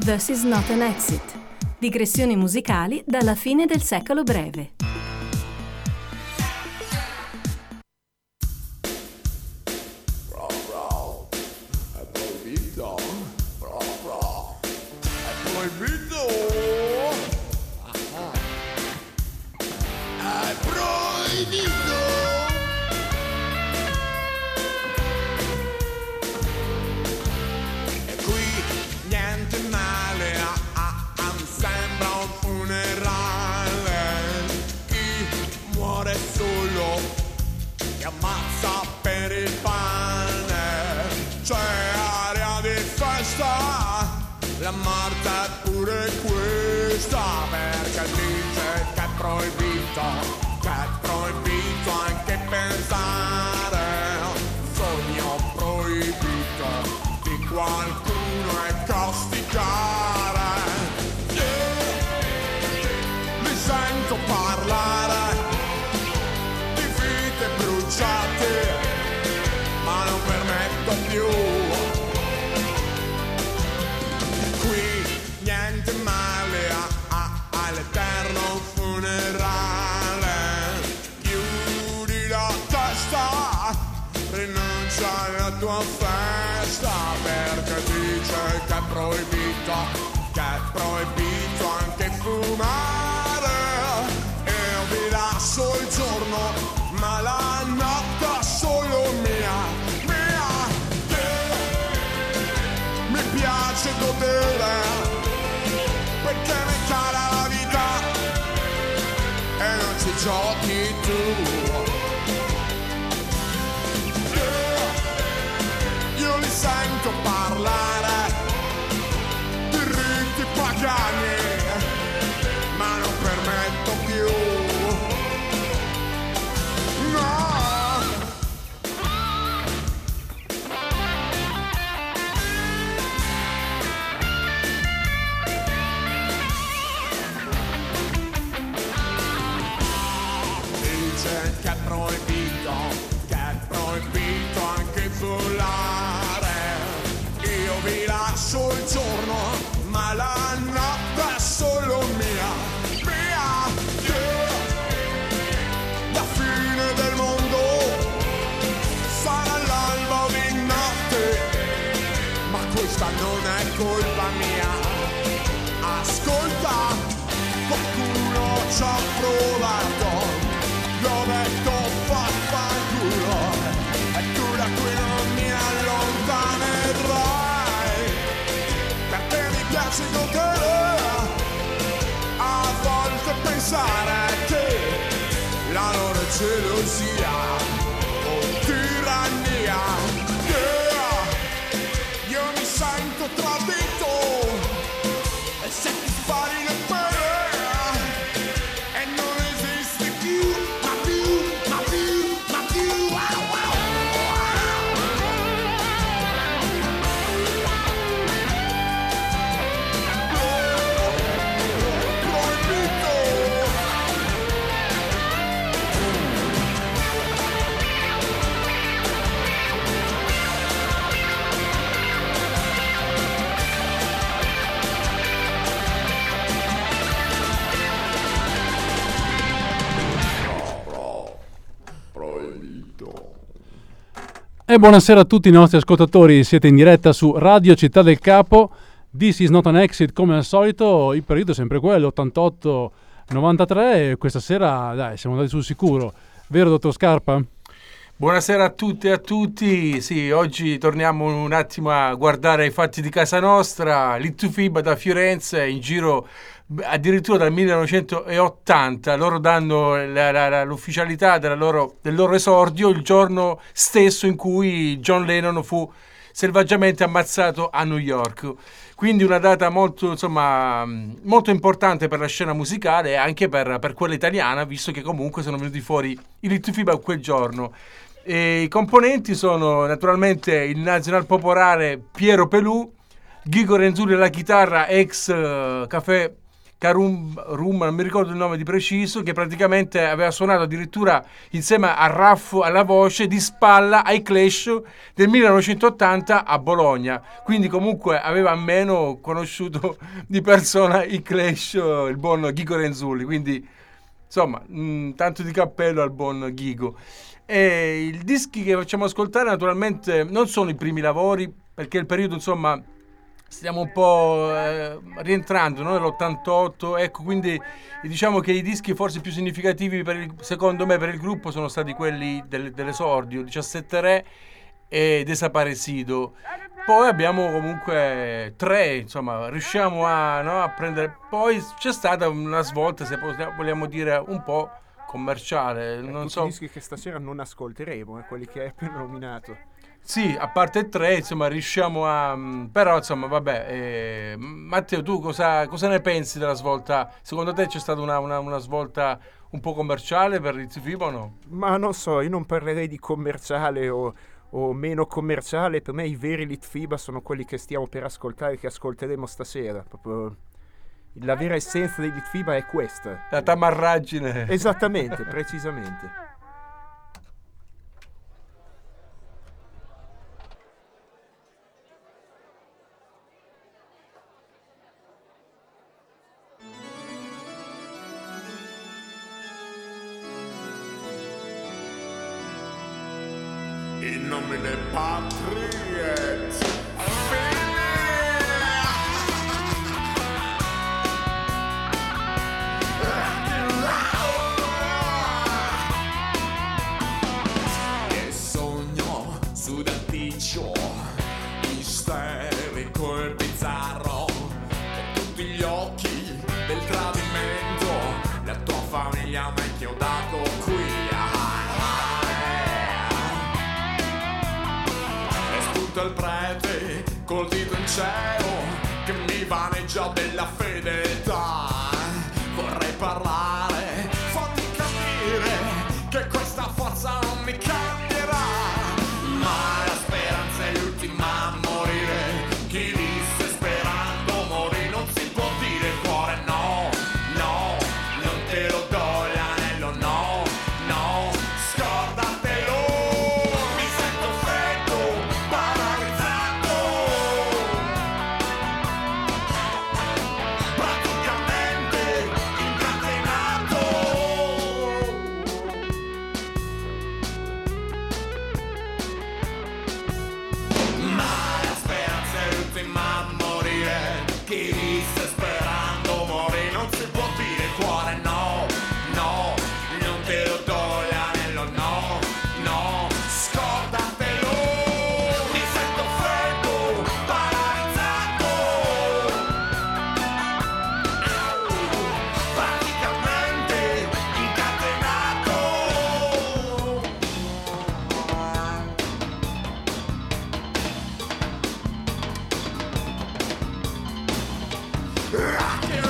This is not an exit. Digressioni musicali dalla fine del secolo breve. Ammazza per il pane, c'è aria di festa, la morte è pure questa, perché dice che è proibito anche pensare, sogno proibito di qualcuno è castigare, mi sento parlare ma non permetto più. Qui niente male all'eterno funerale. Chiudi la testa, rinuncia alla tua festa, perché dice che è proibito anche fumare. Io vi lascio il giorno, ma la notte è solo mia. Mi piace godere, perché mi cala la vita e non ci giochi tu. Io li sento parlare di riti pagani, ma non permetto più. Che è proibito anche volare. Io vi lascio il giorno, ma la notte è solo mia. La fine del mondo sarà l'alba di notte, ma questa non è colpa mia. Ascolta, qualcuno ci ha provato, l'ho detto vaffanculo, e tu da qui non mi allontanerai, perché mi piace godere, a volte pensare che la loro è gelosia o tirannia. Io mi sento tradito, e se ti spari le pene E buonasera a tutti i nostri ascoltatori, siete in diretta su Radio Città del Capo. This is not an exit, come al solito, il periodo è sempre quello, 88-93, e questa sera dai, siamo andati sul sicuro, vero dottor Scarpa? Buonasera a tutte e a tutti. Sì, oggi torniamo un attimo a guardare i fatti di casa nostra. L'Ittufiba da Firenze, in giro addirittura dal 1980. Loro danno l'ufficialità del loro esordio il giorno stesso in cui John Lennon fu selvaggiamente ammazzato a New York. Quindi una data molto importante per la scena musicale e anche per quella italiana, visto che comunque sono venuti fuori i Littufiba quel giorno. E i componenti sono naturalmente il nazional popolare Piero Pelù, Ghigo Renzulli alla chitarra, ex Café Rum, non mi ricordo il nome di preciso, che praticamente aveva suonato addirittura insieme a Raffo alla voce di spalla ai Clash del 1980 a Bologna, quindi comunque aveva almeno conosciuto di persona i Clash, il buon Ghigo Renzulli, quindi insomma tanto di cappello al buon Ghigo. E i dischi che facciamo ascoltare naturalmente non sono i primi lavori, perché il periodo insomma stiamo un po' rientrando, no? Nell'88, ecco, quindi diciamo che i dischi forse più significativi secondo me per il gruppo sono stati quelli dell'esordio, 17 Re e Desaparecido. Poi abbiamo comunque 3, insomma, riusciamo a prendere. Poi c'è stata una svolta, se vogliamo dire, un po' commerciale, non so. I dischi che stasera non ascolteremo, quelli che hai appena nominato. Sì, a parte 3, insomma, riusciamo a. Però, insomma, vabbè. Matteo, tu cosa ne pensi della svolta? Secondo te c'è stata una svolta un po' commerciale per Rizzi Fiba o no? Ma non so, io non parlerei di commerciale o meno commerciale. Per me i veri Litfiba sono quelli che stiamo per ascoltare, che ascolteremo stasera. Proprio la vera essenza dei Litfiba è questa. La tamarraggine. Esattamente, precisamente. In nomine Patri et Che sogno sudaticcio, isterico e bizzarro, con tutti gli occhi del tradimento, la tua famiglia mi ha chiodato qui. Il prete col dito in cielo che mi vaneggia della fedeltà. Vorrei parlare, farti capire che questa forza non mi cambierà. Ma la speranza è l'ultima a morire. Chi disse sperando morì non si può dire cuore no, no, non te lo do l'anello, no, no, scordatelo. Mi sento freddo, praticamente incatenato. Ma la speranza è l'ultima a morire. Chi disse sperando morì non si può dire cuore no, no, non te lo do l'anello, no, no, scordatelo. Mi sento freddo, paralizzato, praticamente incatenato. Rock and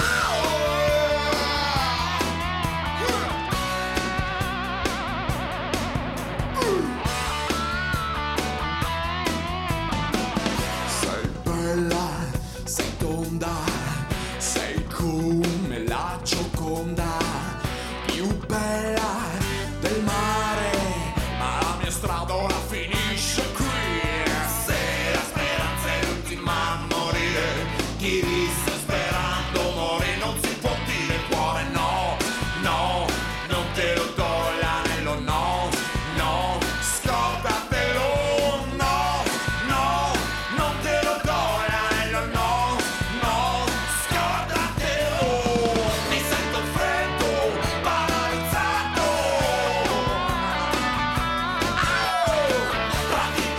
sei bella, sei tonda, sei come la Gioconda, più bella del mare, ma la mia strada ora finisce qui. Se la speranza è l'ultima a morire, chi disse sperando morì non si può dire cuore no, no, non te lo do l'anello, no, no, scordatelo, no, no, non te lo do l'anello, no, no, scordatelo. Mi sento freddo, paralizzato, praticamente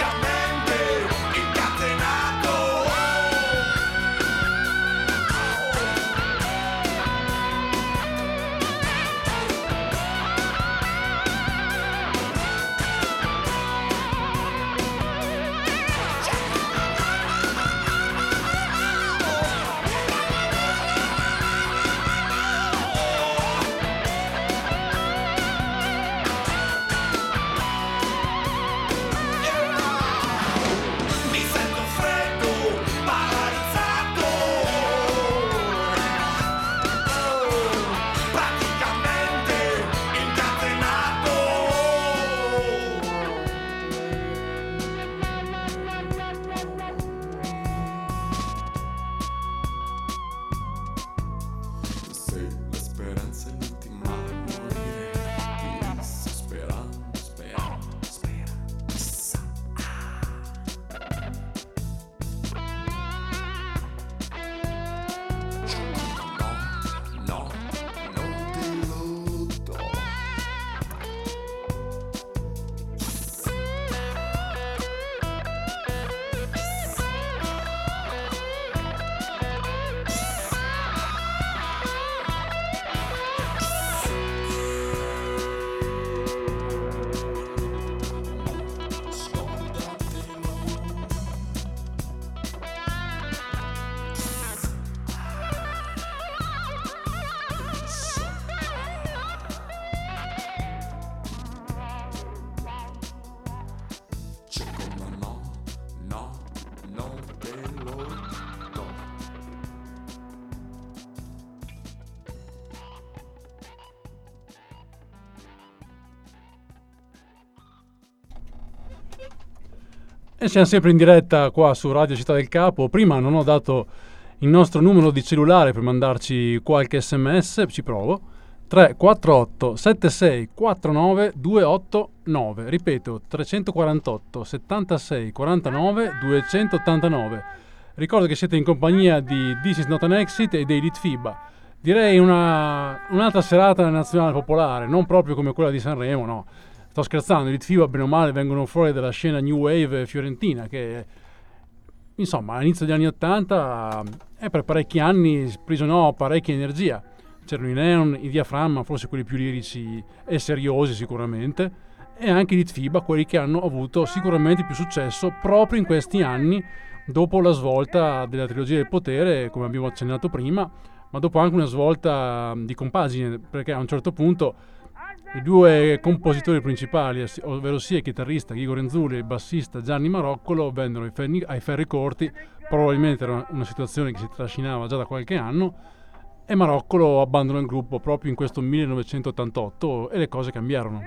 E siamo sempre in diretta qua su Radio Città del Capo. Prima non ho dato il nostro numero di cellulare per mandarci qualche sms, ci provo. 348 76 49 289. Ripeto, 348 76 49 289. Ricordo che siete in compagnia di This Is Not an Exit e dei Litfiba. Direi un'altra serata nazionale popolare, non proprio come quella di Sanremo, no. Sto scherzando, i Litfiba bene o male vengono fuori dalla scena New Wave fiorentina che, insomma, all'inizio degli anni '80 e per parecchi anni sprigionò parecchia energia. C'erano i Neon, i Diaframma, forse quelli più lirici e seriosi sicuramente, e anche i Litfiba, quelli che hanno avuto sicuramente più successo proprio in questi anni, dopo la svolta della trilogia del potere, come abbiamo accennato prima, ma dopo anche una svolta di compagine, perché a un certo punto i due compositori principali, ovvero sia il chitarrista Guigo Renzulli e il bassista Gianni Maroccolo, vennero ai ferri corti. Probabilmente era una situazione che si trascinava già da qualche anno, e Maroccolo abbandonò il gruppo proprio in questo 1988 e le cose cambiarono.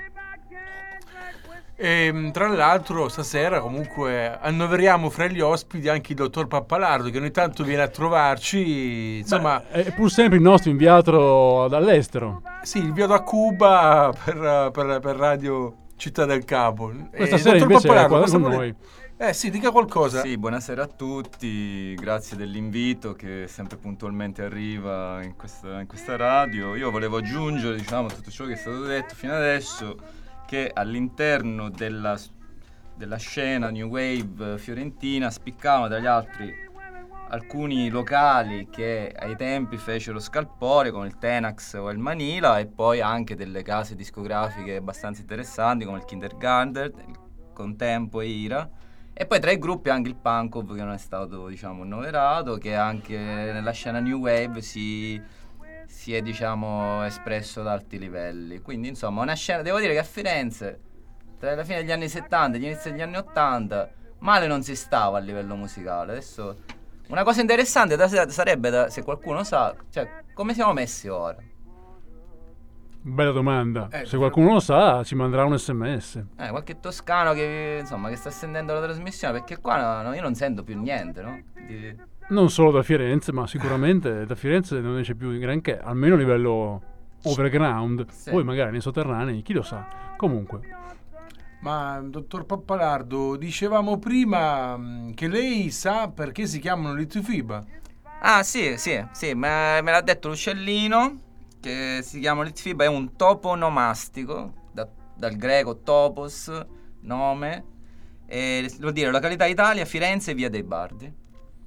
E tra l'altro stasera comunque annoveriamo fra gli ospiti anche il dottor Pappalardo, che ogni tanto viene a trovarci, insomma. Beh, è pur sempre il nostro inviato dall'estero. Sì, inviato a Cuba per Radio Città del Capo. Questa sera invece è qua con noi. Sì, dica qualcosa. Sì, buonasera a tutti, grazie dell'invito che sempre puntualmente arriva in questa radio. Io volevo aggiungere, diciamo, tutto ciò che è stato detto fino adesso, che all'interno della scena New Wave fiorentina spiccavano dagli altri alcuni locali che ai tempi fecero scalpore, come il Tenax o il Manila, e poi anche delle case discografiche abbastanza interessanti come il Kindergarten, il Contempo e Ira. E poi tra i gruppi anche il Pankov, che non è stato, diciamo, annoverato, che anche nella scena New Wave si è, diciamo, espresso ad alti livelli. Quindi, insomma, una scena, devo dire che a Firenze, tra la fine degli anni 70 e gli inizi degli anni 80, male non si stava a livello musicale. Adesso, una cosa interessante sarebbe, se qualcuno sa, cioè, come siamo messi ora? Bella domanda. Se qualcuno lo sa, ci manderà un sms. Qualche toscano che, insomma, che sta sentendo la trasmissione, perché qua io non sento più niente, no? Non solo da Firenze, ma sicuramente da Firenze non esce più granché, almeno a livello overground. Sì. Poi magari nei sotterranei, chi lo sa. Comunque. Ma, dottor Pappalardo, dicevamo prima che lei sa perché si chiamano Litfiba. Ah, sì, me l'ha detto l'uccellino, che si chiama Litfiba, è un toponomastico, dal greco topos, nome, e vuol dire località Italia, Firenze, Via dei Bardi.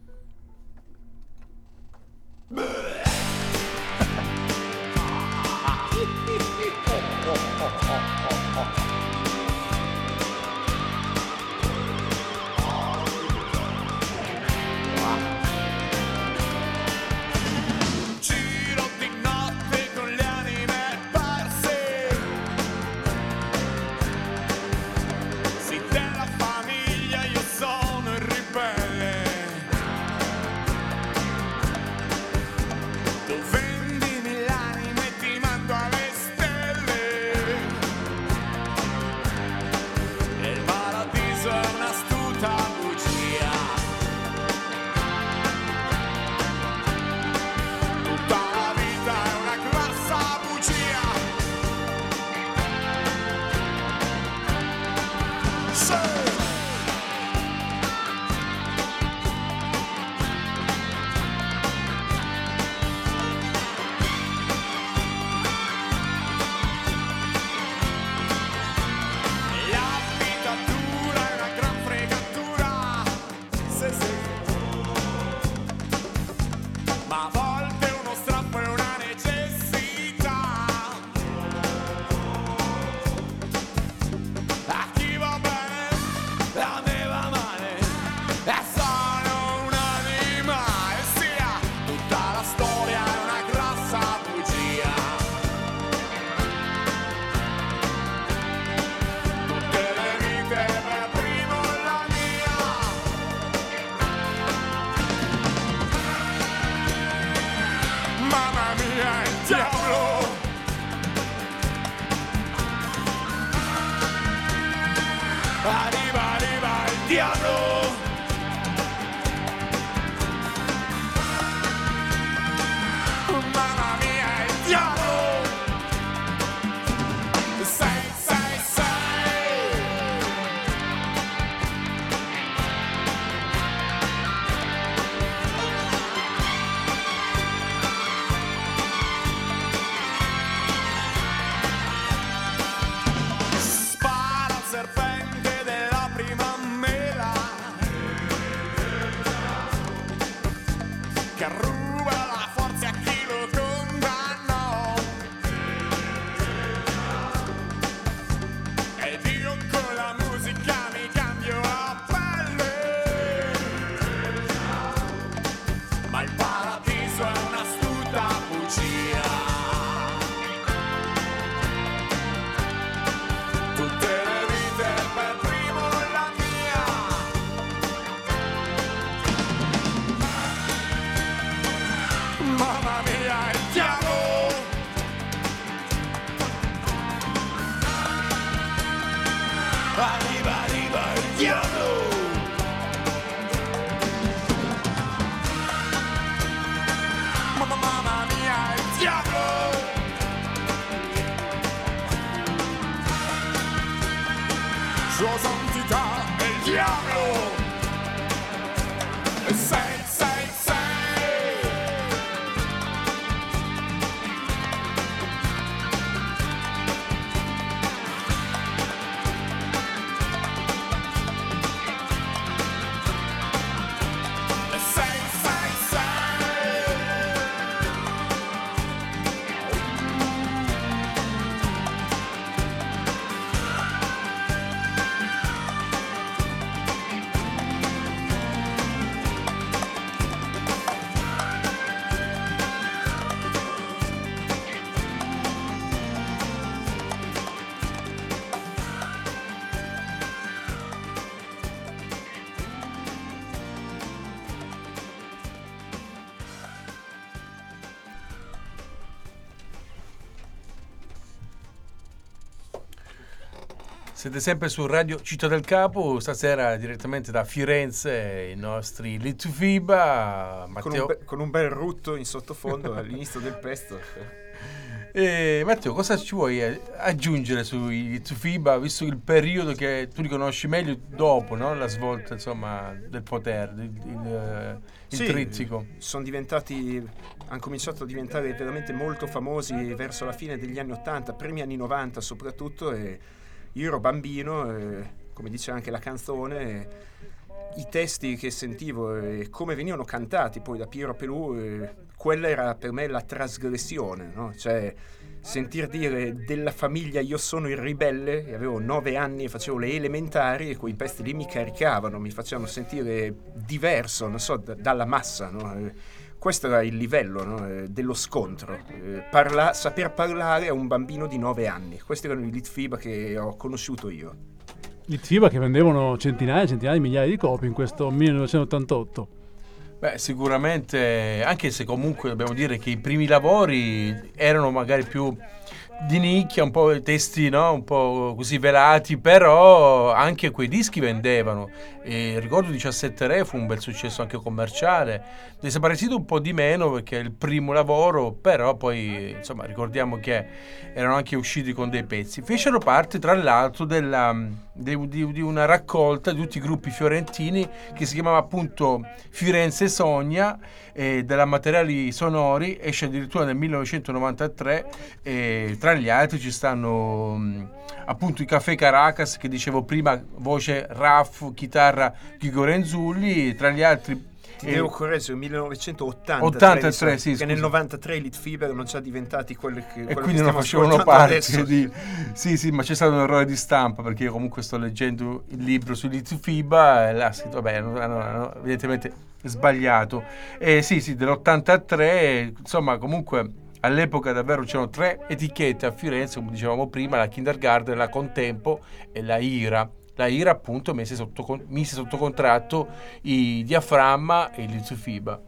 Giro di notte con le anime perse, sì, della famiglia io sono il ribelle. Tu vendimi l'anima e ti mando alle stelle, e il paradiso è un'astuta bugia. Tutta la vita è una grassa bugia. Sì. La vita dura è una gran fregatura. Sì. Ma a volte uno strappo è una necessità. A chi va bene, a me va male, e sono un'anima, e sia tutta la storia è una grassa bugia. Tutte le vite per primo la mia. Mamma mia, il diavolo! Arriva il diavolo! Siete sempre su Radio Città del Capo, stasera direttamente da Firenze, i nostri Litfiba, Matteo. Con un bel rutto in sottofondo all'inizio del pezzo. Matteo, cosa ci vuoi aggiungere sui Litfiba, visto il periodo che tu li conosci meglio dopo, no? La svolta, insomma, del potere, il trizzico? Hanno cominciato a diventare veramente molto famosi verso la fine degli anni 80, primi anni 90 soprattutto, e io ero bambino, come dice anche la canzone, i testi che sentivo e come venivano cantati poi da Piero Pelù, quella era per me la trasgressione, no? Cioè sentir dire della famiglia io sono il ribelle, e avevo 9 anni e facevo le elementari, e quei pezzi lì mi caricavano, mi facevano sentire diverso, non so, dalla massa, no? Questo era il livello, no? Dello scontro, saper parlare a un bambino di 9 anni. Questi erano i Litfiba che ho conosciuto io. Litfiba che vendevano centinaia e centinaia di migliaia di copie in questo 1988. Beh, sicuramente, anche se comunque dobbiamo dire che i primi lavori erano magari più di nicchia, un po' testi, no? Un po' così velati, però anche quei dischi vendevano. E ricordo 17 Re fu un bel successo anche commerciale. Desaparecido un po' di meno perché è il primo lavoro, però poi insomma ricordiamo che erano anche usciti con dei pezzi. Fecero parte tra l'altro di una raccolta di tutti i gruppi fiorentini che si chiamava appunto Firenze Sogna, della Materiali Sonori, esce addirittura nel 1993, e tra gli altri ci stanno appunto i Café Caracas che dicevo prima, voce Raff, chitarra Ghigo Renzulli, tra gli altri devo correggere, 1983, 83, sì, che nel 93 i Litfiba erano già diventati quelli che quindi non facevano parte sì, ma c'è stato un errore di stampa, perché io comunque sto leggendo il libro sui Litfiba e l'ha scritto, vabbè, hanno evidentemente sbagliato. Sì, dell'83, insomma, comunque all'epoca davvero c'erano 3 etichette a Firenze, come dicevamo prima, la Kindergarten, la Contempo e la Ira. La Ira appunto mise sotto contratto i Diaframma e i Litfiba.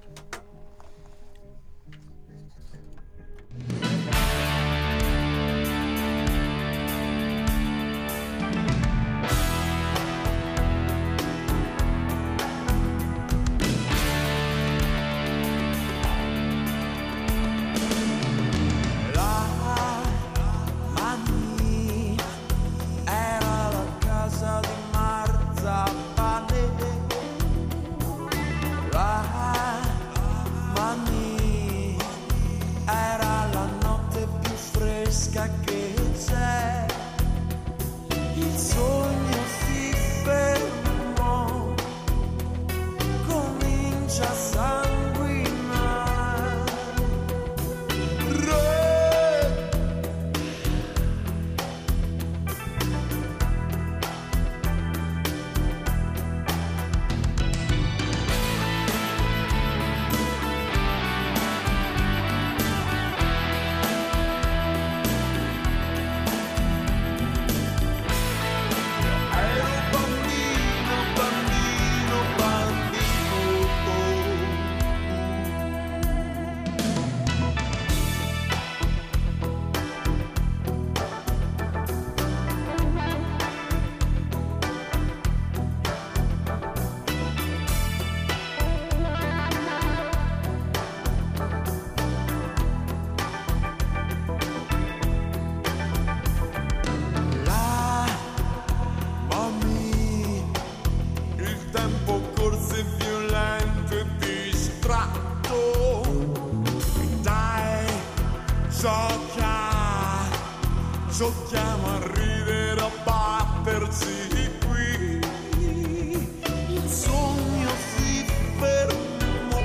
Giochiamo a ridere, a batterci qui. Il sogno si ferma,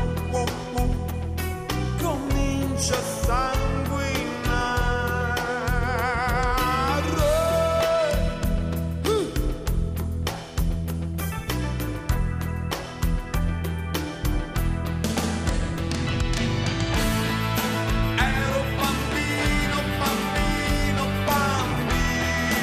comincia a sanguinare. Ero bambino, bambino, bambino.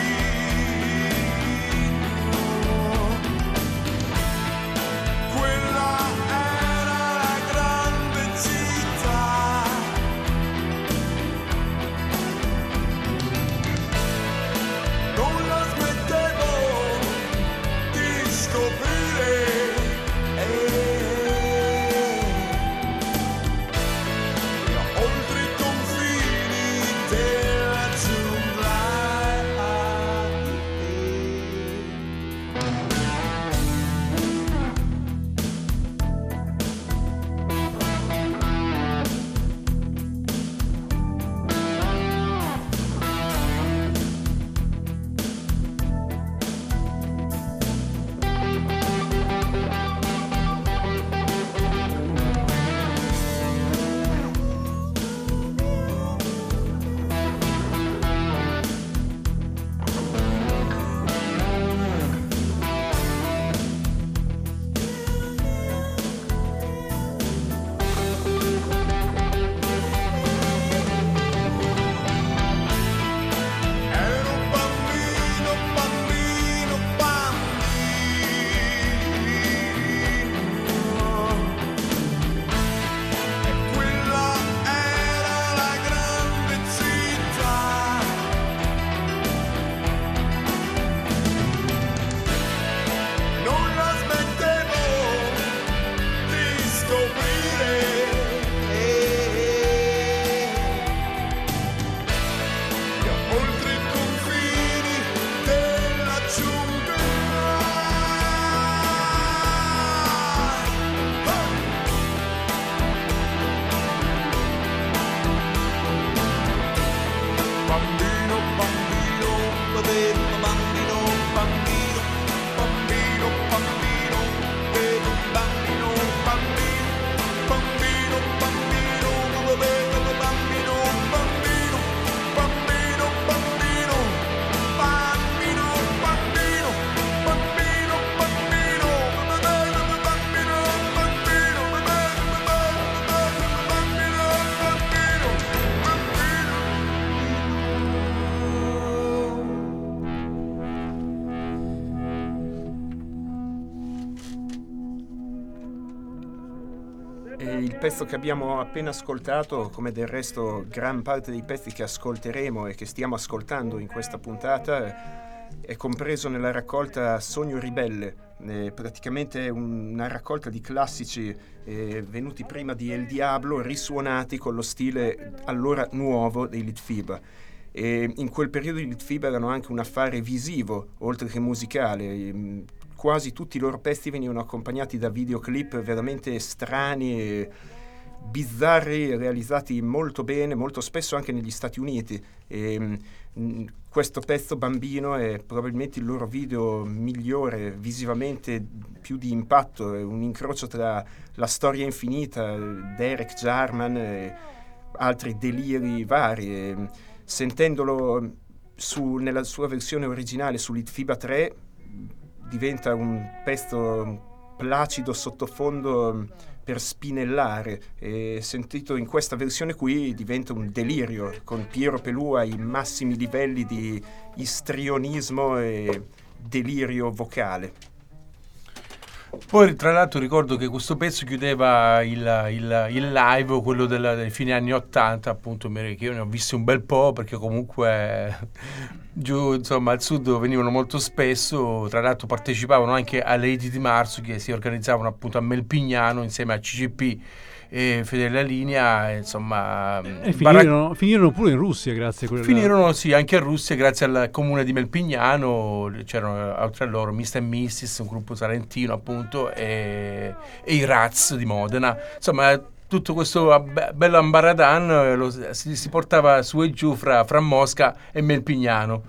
E il pezzo che abbiamo appena ascoltato, come del resto gran parte dei pezzi che ascolteremo e che stiamo ascoltando in questa puntata, è compreso nella raccolta Sogno Ribelle. Praticamente è una raccolta di classici venuti prima di El Diablo, risuonati con lo stile allora nuovo dei Litfiba. E in quel periodo i Litfiba erano anche un affare visivo, oltre che musicale. Quasi tutti i loro pezzi venivano accompagnati da videoclip veramente strani e bizzarri, realizzati molto bene, molto spesso anche negli Stati Uniti. E questo pezzo Bambino è probabilmente il loro video migliore, visivamente più di impatto, è un incrocio tra La storia infinita, Derek Jarman e altri deliri vari. E sentendolo nella sua versione originale su Litfiba 3 diventa un pezzo placido sottofondo per spinellare, e sentito in questa versione qui diventa un delirio, con Piero Pelù ai massimi livelli di istrionismo e delirio vocale. Poi tra l'altro ricordo che questo pezzo chiudeva il live, quello dei fine anni 80, appunto, che io ne ho visti un bel po', perché comunque giù insomma al sud venivano molto spesso. Tra l'altro partecipavano anche alle Liti di Marzo, che si organizzavano appunto a Melpignano insieme a CCP e Fedele Linea, insomma. E finirono pure in Russia grazie a quella. Finirono sì anche in Russia grazie al comune di Melpignano. C'erano oltre a loro Mr. and Mrs., un gruppo salentino appunto, e i Rats di Modena, insomma tutto questo bello ambaradan si portava su e giù fra Mosca e Melpignano.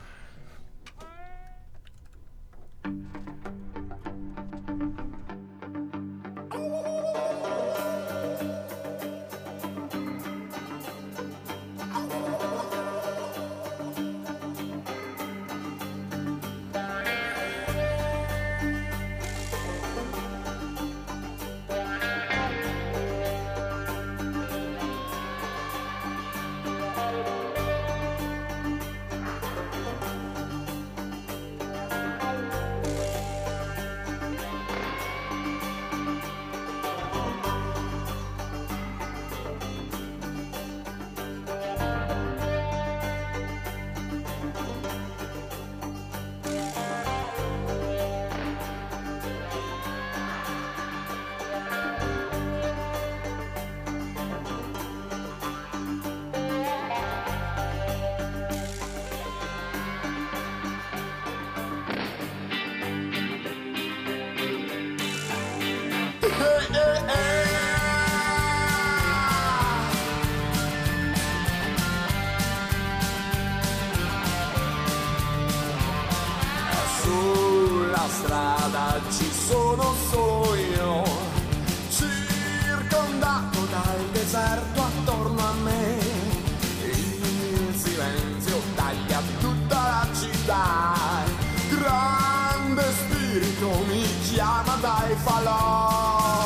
Sulla strada ci sono solo io, circondato dal deserto attorno a me. Il silenzio taglia tutta la città, grande spirito mi chiama dai falò.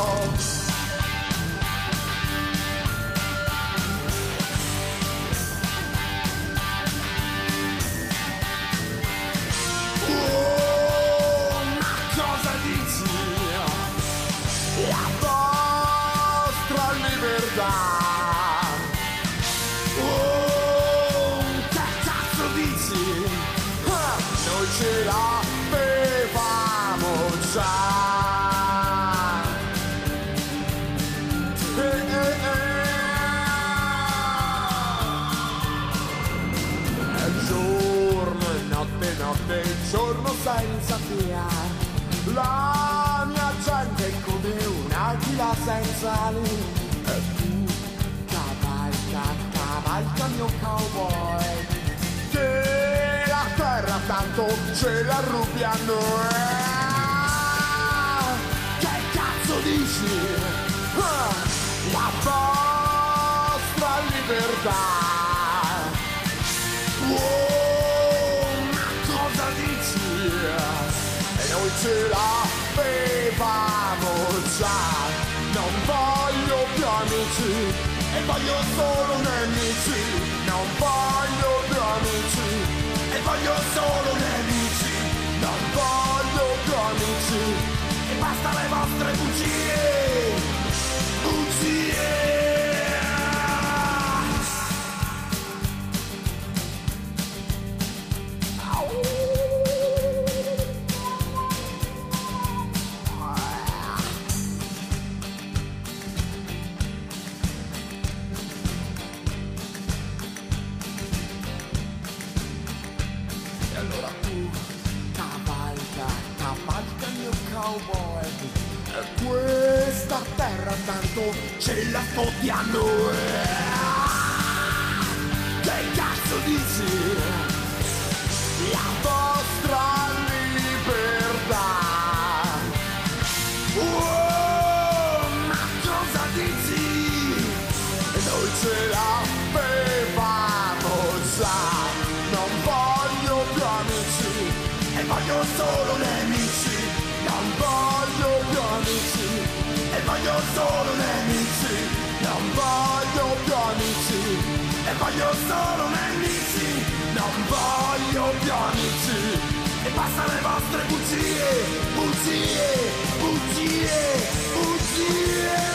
Che cazzo dici? Noi ce l'avevamo già. È giorno e notte, notte e giorno senza via. La mia gente è come un'aquila senza ali. Cavalca mio cowboy, che la terra tanto ce la rubiano. Che cazzo dici? La vostra libertà. Ma cosa dici? E noi ce l'avevamo già. Non voglio più amici e voglio solo nemici, non voglio più amici, e voglio solo nemici, non voglio più amici, e basta le vostre bugie, bugie. cowboy. E questa terra tanto ce la fottiamo. Che cazzo dici? La vostra libertà. Ma cosa dici? Noi ce l'avevamo già. Non voglio più amici e voglio solo nemici. Non voglio più amici e voglio solo nemici. Non voglio più amici e voglio solo nemici. Non voglio più amici e basta le vostre bugie, bugie, bugie, bugie.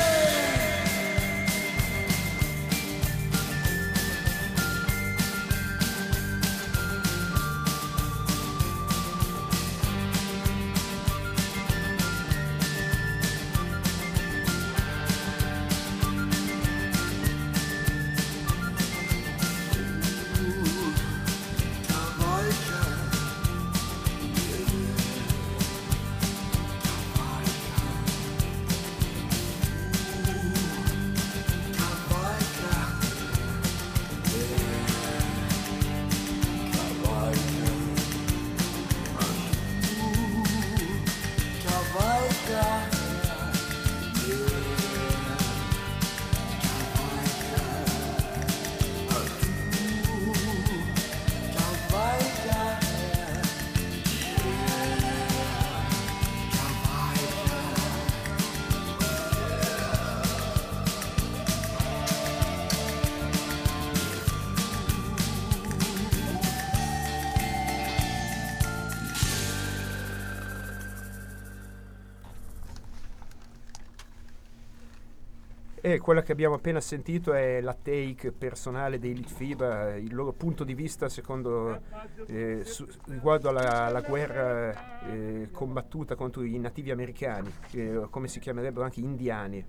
E quella che abbiamo appena sentito è la take personale dei Litfiba, il loro punto di vista secondo riguardo alla guerra combattuta contro i nativi americani, come si chiamerebbero anche indiani.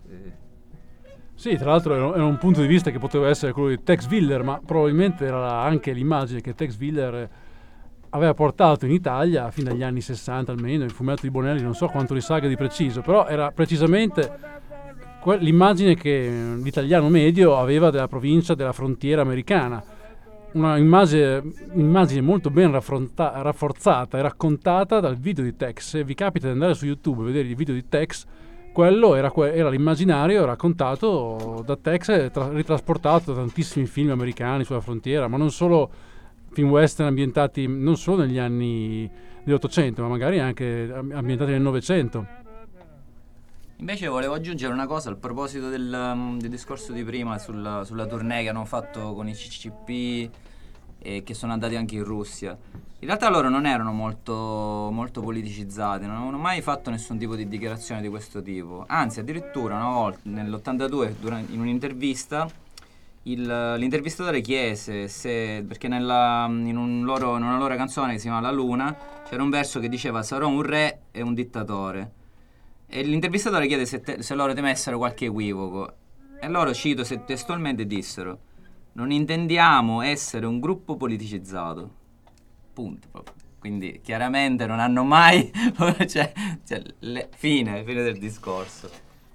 Sì, tra l'altro era un punto di vista che poteva essere quello di Tex Willer, ma probabilmente era anche l'immagine che Tex Willer aveva portato in Italia fino agli anni 60 almeno. Il fumetto di Bonelli non so quanto risalga di preciso, però era precisamente l'immagine che l'italiano medio aveva della provincia, della frontiera americana. Una immagine molto ben rafforzata e raccontata dal video di Tex. Se vi capita di andare su YouTube e vedere il video di Tex, quello era l'immaginario raccontato da Tex, ritrasportato da tantissimi film americani sulla frontiera, ma non solo film western ambientati non solo negli anni dell'Ottocento, ma magari anche ambientati nel Novecento. Invece volevo aggiungere una cosa al proposito del discorso di prima sulla tournée che hanno fatto con i CCP e che sono andati anche in Russia. In realtà loro non erano molto, molto politicizzati, non avevano mai fatto nessun tipo di dichiarazione di questo tipo. Anzi, addirittura una volta, nell'82, in un'intervista, l'intervistatore chiese se, perché in una loro canzone che si chiama La Luna c'era un verso che diceva sarò un re e un dittatore. E l'intervistatore chiede se loro temessero qualche equivoco. E loro, cito testualmente, dissero: non intendiamo essere un gruppo politicizzato. Punto. Proprio. Quindi chiaramente non hanno mai fine del discorso.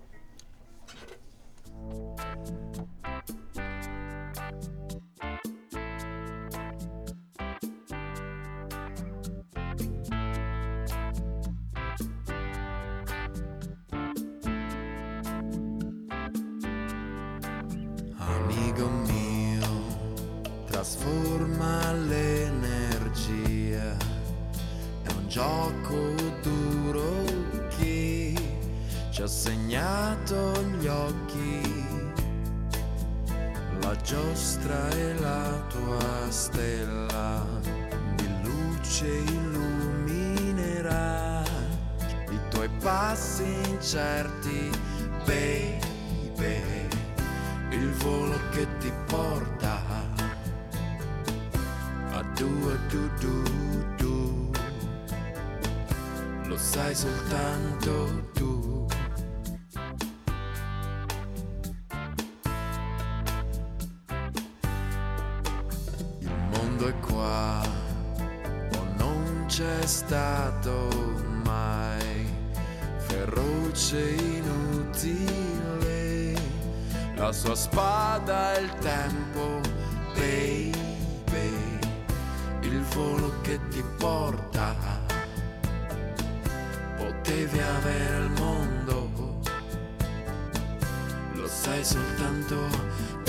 Amico mio, trasforma l'energia, è un gioco duro che ci ha segnato gli occhi, la giostra e la tua stella di luce illuminerà i tuoi passi incerti, baby. Il volo che ti porta a due du, lo sai soltanto tu. Il mondo è qua o non c'è stato mai, luce inutile, la sua spada è il tempo, baby, il volo che ti porta. Potevi avere il mondo, lo sai soltanto tu.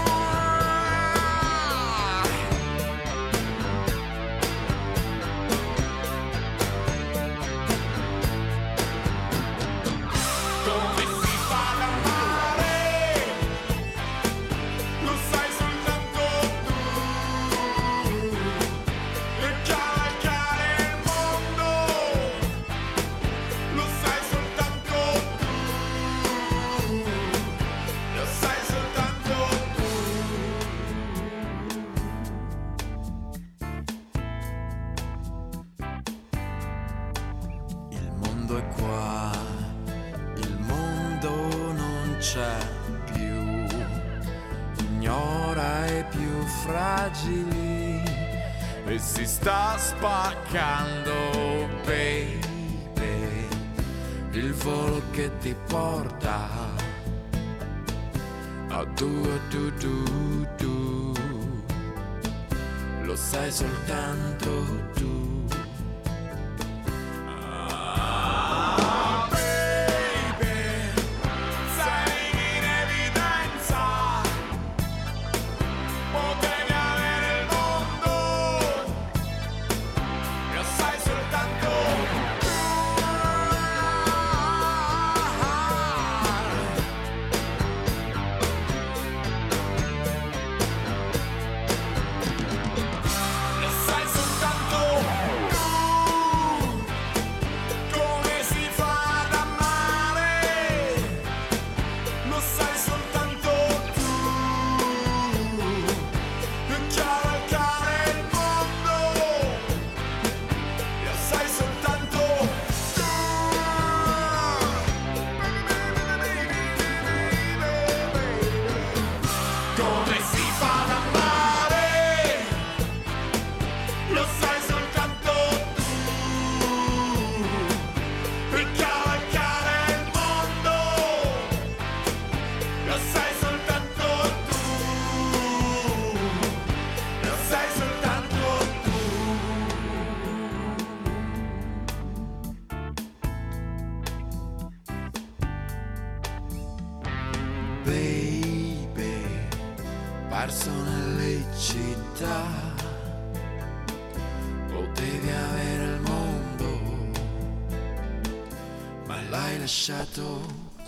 E si sta spaccando, baby, il volo che ti porta a tu, lo sai soltanto tu. Perso nelle città, potevi avere il mondo, ma l'hai lasciato.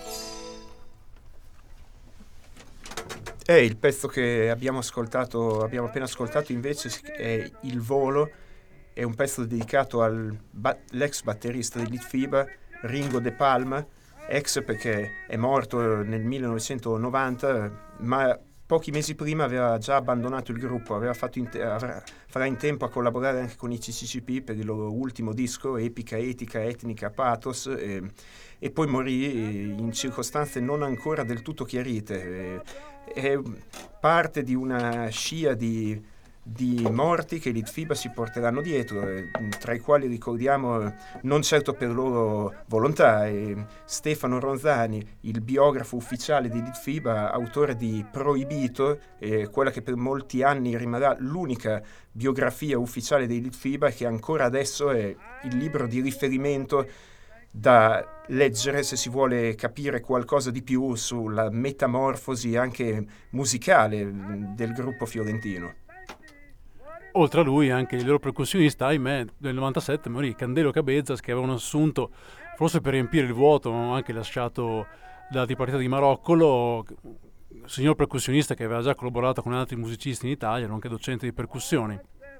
Il pezzo che abbiamo appena ascoltato invece è Il Volo, è un pezzo dedicato all'ex batterista di Litfiba, Ringo De Palma, ex perché è morto nel 1990, ma pochi mesi prima aveva già abbandonato il gruppo, farà in tempo a collaborare anche con i CCCP per il loro ultimo disco, Epica, Etica, Etnica, Pathos, e poi morì in circostanze non ancora del tutto chiarite. È parte di una scia di morti che i Litfiba si porteranno dietro, tra i quali ricordiamo, non certo per loro volontà, Stefano Ronzani, il biografo ufficiale di Litfiba, autore di Proibito, quella che per molti anni rimarrà l'unica biografia ufficiale dei Litfiba, che ancora adesso è il libro di riferimento da leggere se si vuole capire qualcosa di più sulla metamorfosi anche musicale del gruppo fiorentino. Oltre a lui anche il loro percussionista, ahimè, nel 97 morì, Candelo Cabezas, che avevano assunto forse per riempire il vuoto, anche lasciato la dipartita di Maroccolo, signor percussionista che aveva già collaborato con altri musicisti in Italia, nonché docente di percussioni.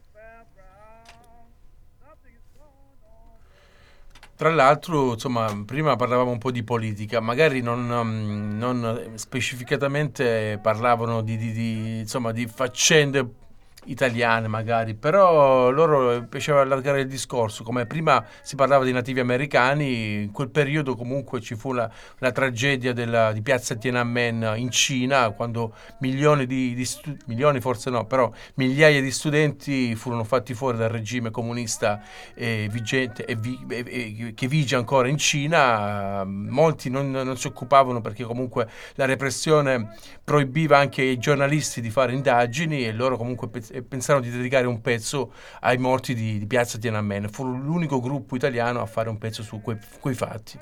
Tra l'altro, insomma, prima parlavamo un po' di politica, magari non specificatamente parlavano di faccende italiane magari, però loro piaceva allargare il discorso, come prima si parlava di nativi americani, in quel periodo comunque ci fu la tragedia di piazza Tiananmen in Cina, quando milioni milioni forse no, però migliaia di studenti furono fatti fuori dal regime comunista vigente che vige ancora in Cina. Molti non si occupavano perché comunque la repressione proibiva anche ai giornalisti di fare indagini, e loro comunque pensarono di dedicare un pezzo ai morti di piazza Tiananmen. Fu l'unico gruppo italiano a fare un pezzo su quei fatti.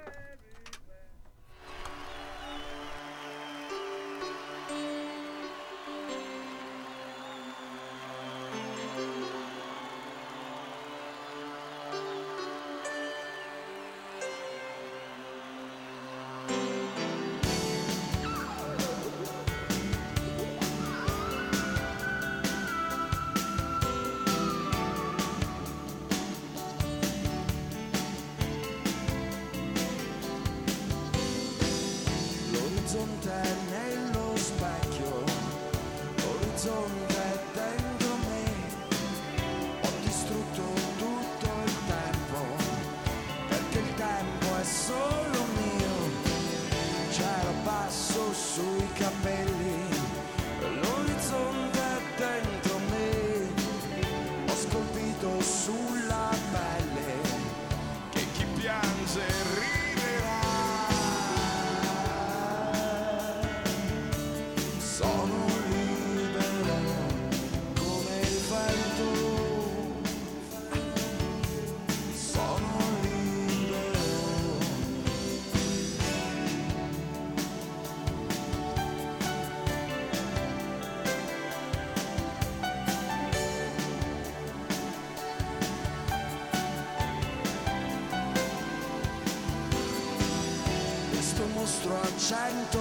mostro ha 100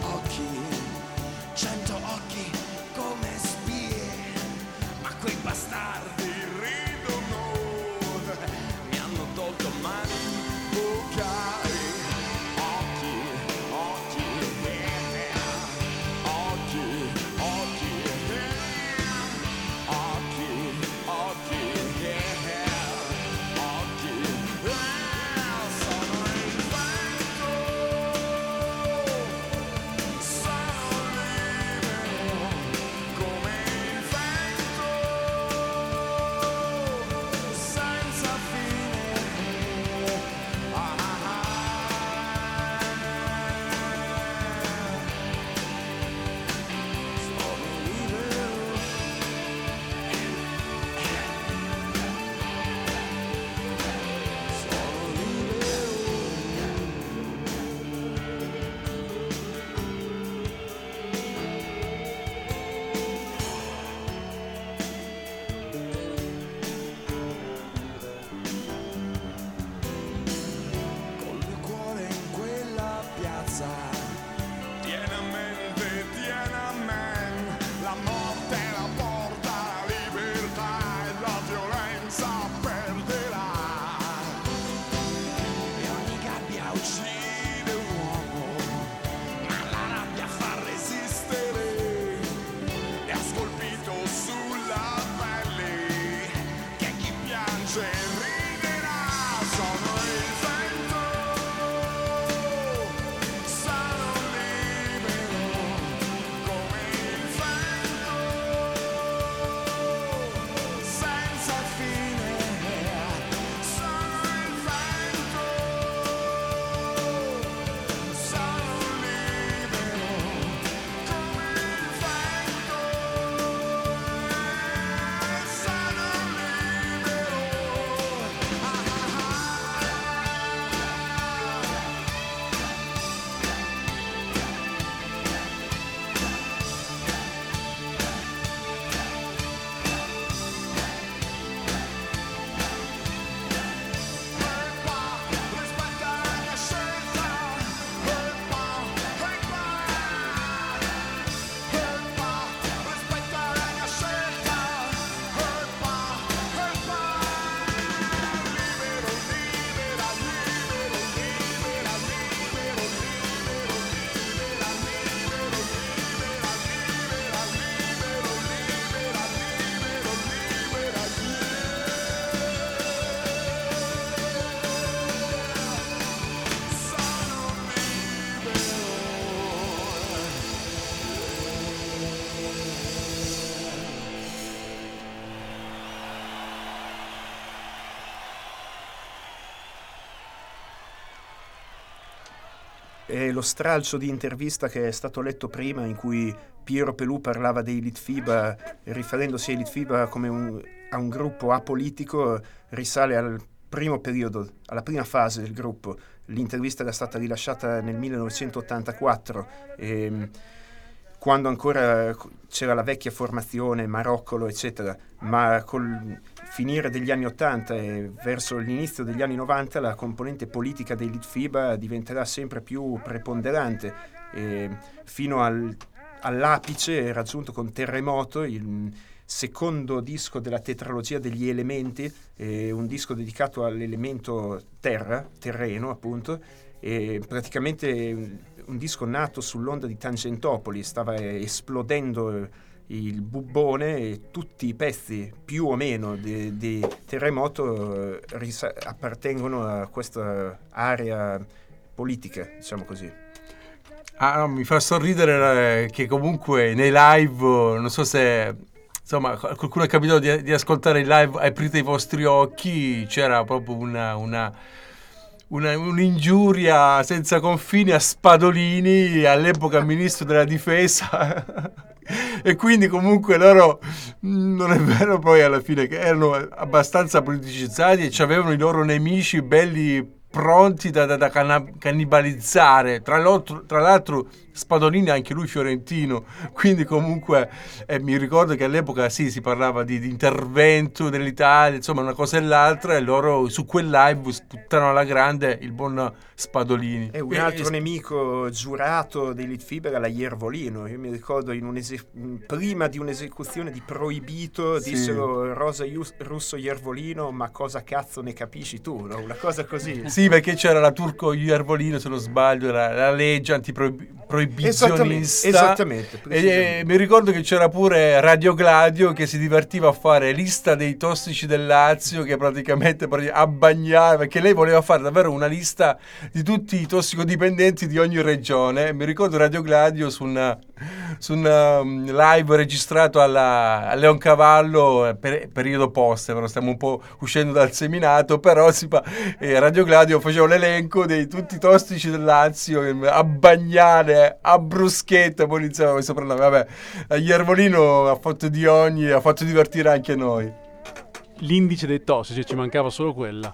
occhi come spie, ma quei bastardi ridono, mi hanno tolto mani, bocca e occhi, è lo stralcio di intervista che è stato letto prima, in cui Piero Pelù parlava dei Litfiba, riferendosi ai Litfiba come a un gruppo apolitico, risale al primo periodo, alla prima fase del gruppo. L'intervista era stata rilasciata nel 1984, quando ancora c'era la vecchia formazione, Maroccolo, eccetera, ma col finire degli anni 80 e verso l'inizio degli anni 90 la componente politica dei Litfiba diventerà sempre più preponderante, fino all'apice raggiunto con Terremoto, il secondo disco della tetralogia degli elementi, un disco dedicato all'elemento terra, terreno appunto, e praticamente un disco nato sull'onda di Tangentopoli. Stava esplodendo il bubbone e tutti i pezzi più o meno di Terremoto appartengono a questa area politica, diciamo così. No, mi fa sorridere che comunque nei live, non so se insomma qualcuno è capitato di ascoltare il live Aprite i vostri occhi, c'era proprio un'ingiuria senza confini a Spadolini, all'epoca ministro della difesa. E quindi comunque loro, non è vero poi alla fine, che erano abbastanza politicizzati e avevano i loro nemici belli pronti da cannibalizzare. Tra l'altro Spadolini anche lui fiorentino, quindi comunque mi ricordo che all'epoca sì, si parlava di intervento dell'Italia, insomma una cosa e l'altra, e loro su quel live sputtano alla grande il buon Spadolini. E un altro nemico giurato dei Litfiba era la Iervolino. Io mi ricordo prima di un'esecuzione di Proibito, sì, dissero Rosa Russo Iervolino, ma cosa cazzo ne capisci tu, no? Una cosa così. Sì, perché c'era la Turco Iervolino, se non sbaglio, la legge antiproibizionista. Esattamente. E mi ricordo che c'era pure Radio Gladio che si divertiva a fare lista dei tossici del Lazio, che praticamente a bagnare, perché lei voleva fare davvero una lista di tutti i tossicodipendenti di ogni regione. Mi ricordo Radio Gladio su un live registrato a Leoncavallo, periodo post, però stiamo un po' uscendo dal seminato, però Radio Gladio faceva l'elenco di tutti i tossici del Lazio a bagnare, a bruschetta, poi iniziava questo problema. Vabbè, Iervolino ha fatto di ogni, ha fatto divertire anche noi. L'indice dei tossici, ci mancava solo quella.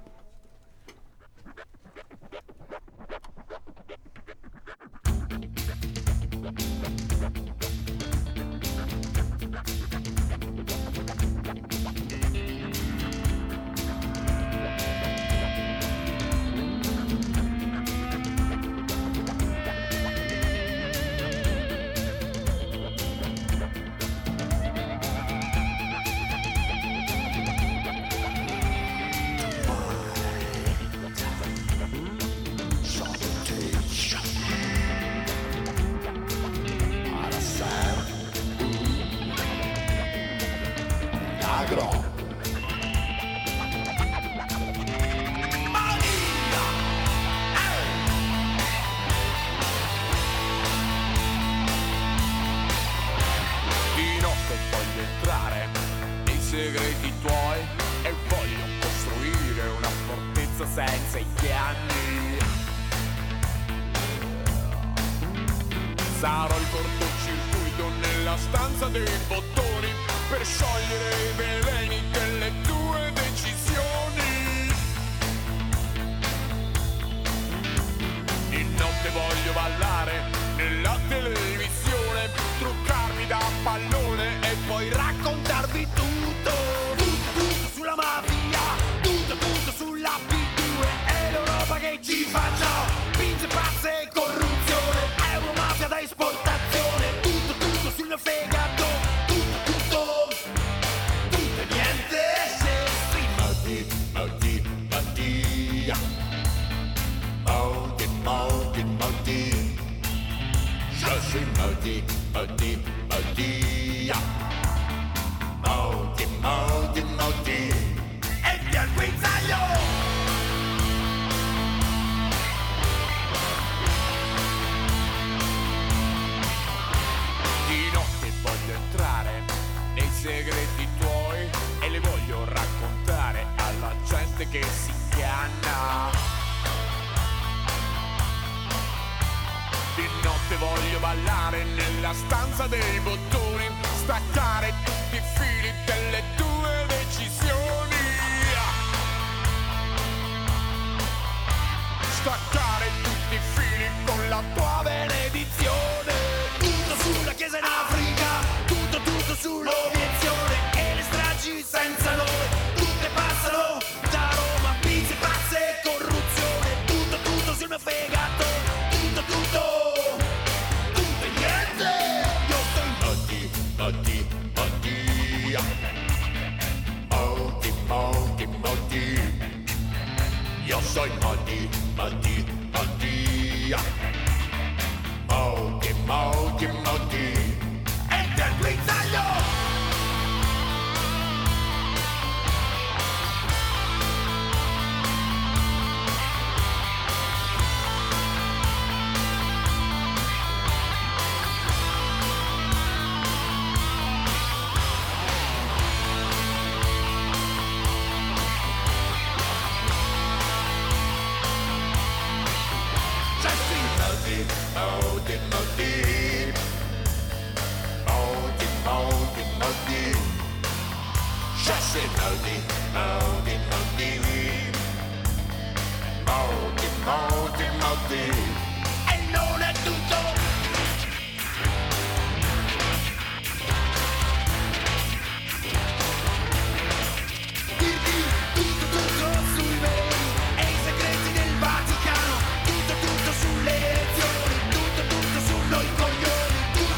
Sarò il cortocircuito nella stanza dei bottoni per sciogliere i veleni delle tue decisioni. Di notte voglio ballare nella televisione, truccarmi da pallone e poi raccontarvi tutto. Tutto sulla mafia, tutto sulla P2 e l'Europa che ci fa ciò, pinze, pazze e corruzione. Euromafia da esportazione, tutto sul fegato, tutto e niente se Molti, e via il guizzaglio. Di notte voglio entrare nei segreti tuoi e le voglio raccontare alla gente che si inganna. Di notte voglio ballare nella stanza dei bottoni, staccare tutti i fili delle tue decisioni, staccare tutti i fili con la tua benedizione. Tutto sulla chiesa in Africa, tutto sull'obiezione e le stragi senza nome, tutte passano da Roma, pizze, pazze, corruzione, tutto sul mio fegato, tutto e niente. Io sto in Modi, io so in Modi, e del guizzaglio. E non è tutto. Dirti tutto sui veri e i segreti del Vaticano, tutto sulle elezioni, tutto su noi coglioni,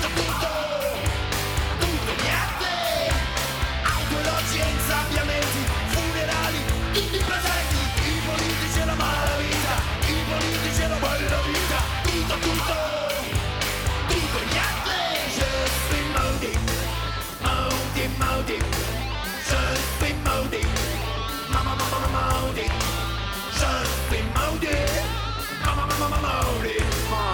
tutto niente. Autoelogi e insabbiamenti, funerali, tutti presenti, i politici e la malavita, i politici e la bella vita, tutto niente. Je suis maudit, je suis maudit, mamma maudit, je suis maudit, mamma maudit,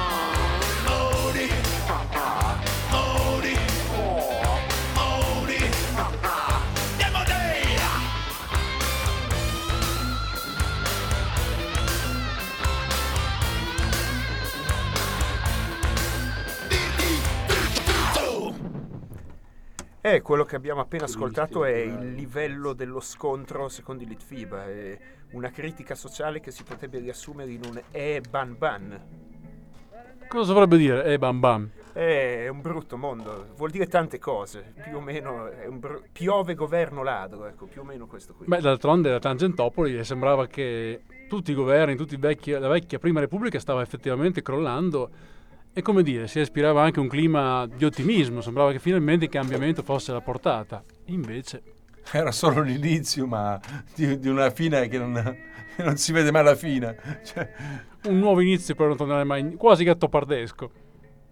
quello che abbiamo appena ascoltato è il livello dello scontro secondo il Litfiba, è una critica sociale che si potrebbe riassumere in un ban ban. Cosa vorrebbe dire bam bam? È un brutto mondo, vuol dire tante cose, più o meno è piove governo ladro, ecco, più o meno questo qui. Beh, d'altronde da Tangentopoli sembrava che tutti i governi, la vecchia prima repubblica stava effettivamente crollando. E come dire, si ispirava anche un clima di ottimismo, sembrava che finalmente il cambiamento fosse alla portata. Invece era solo l'inizio, ma di una fine che non si vede mai la fine. Cioè, un nuovo inizio per non tornare mai, quasi gattopardesco.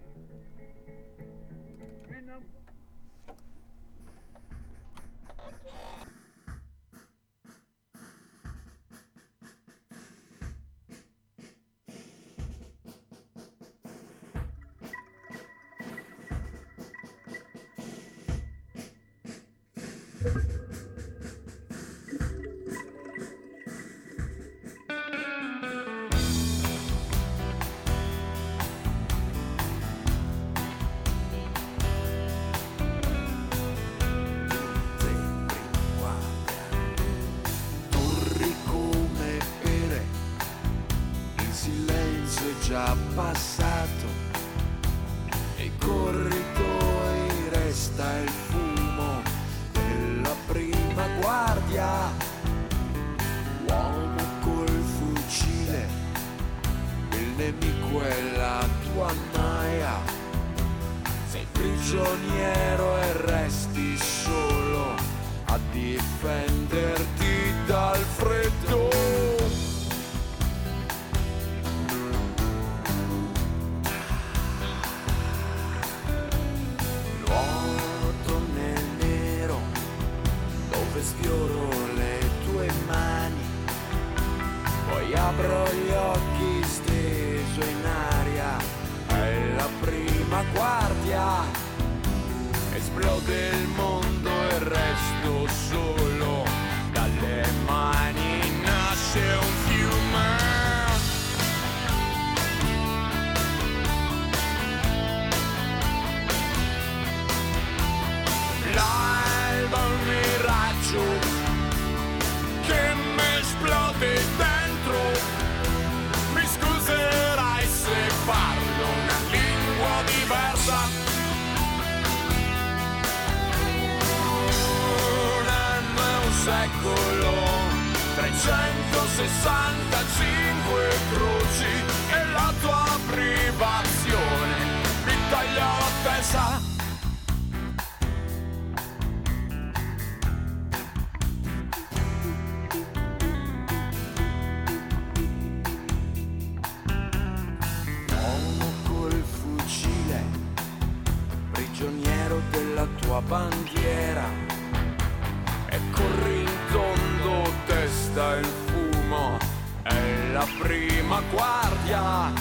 Già passato, nei corridoi resta il fumo della prima guardia, uomo col fucile, il nemico è la tua naia, sei prigioniero e resti solo a difenderti dal freddo. Sfioro le tue mani, poi apro gli occhi steso in aria, è la prima guardia, esplode il mondo e resto solo, dalle mani nasce un fiume. tua bandiera e corri in tondo, testa il fumo, è la prima guardia.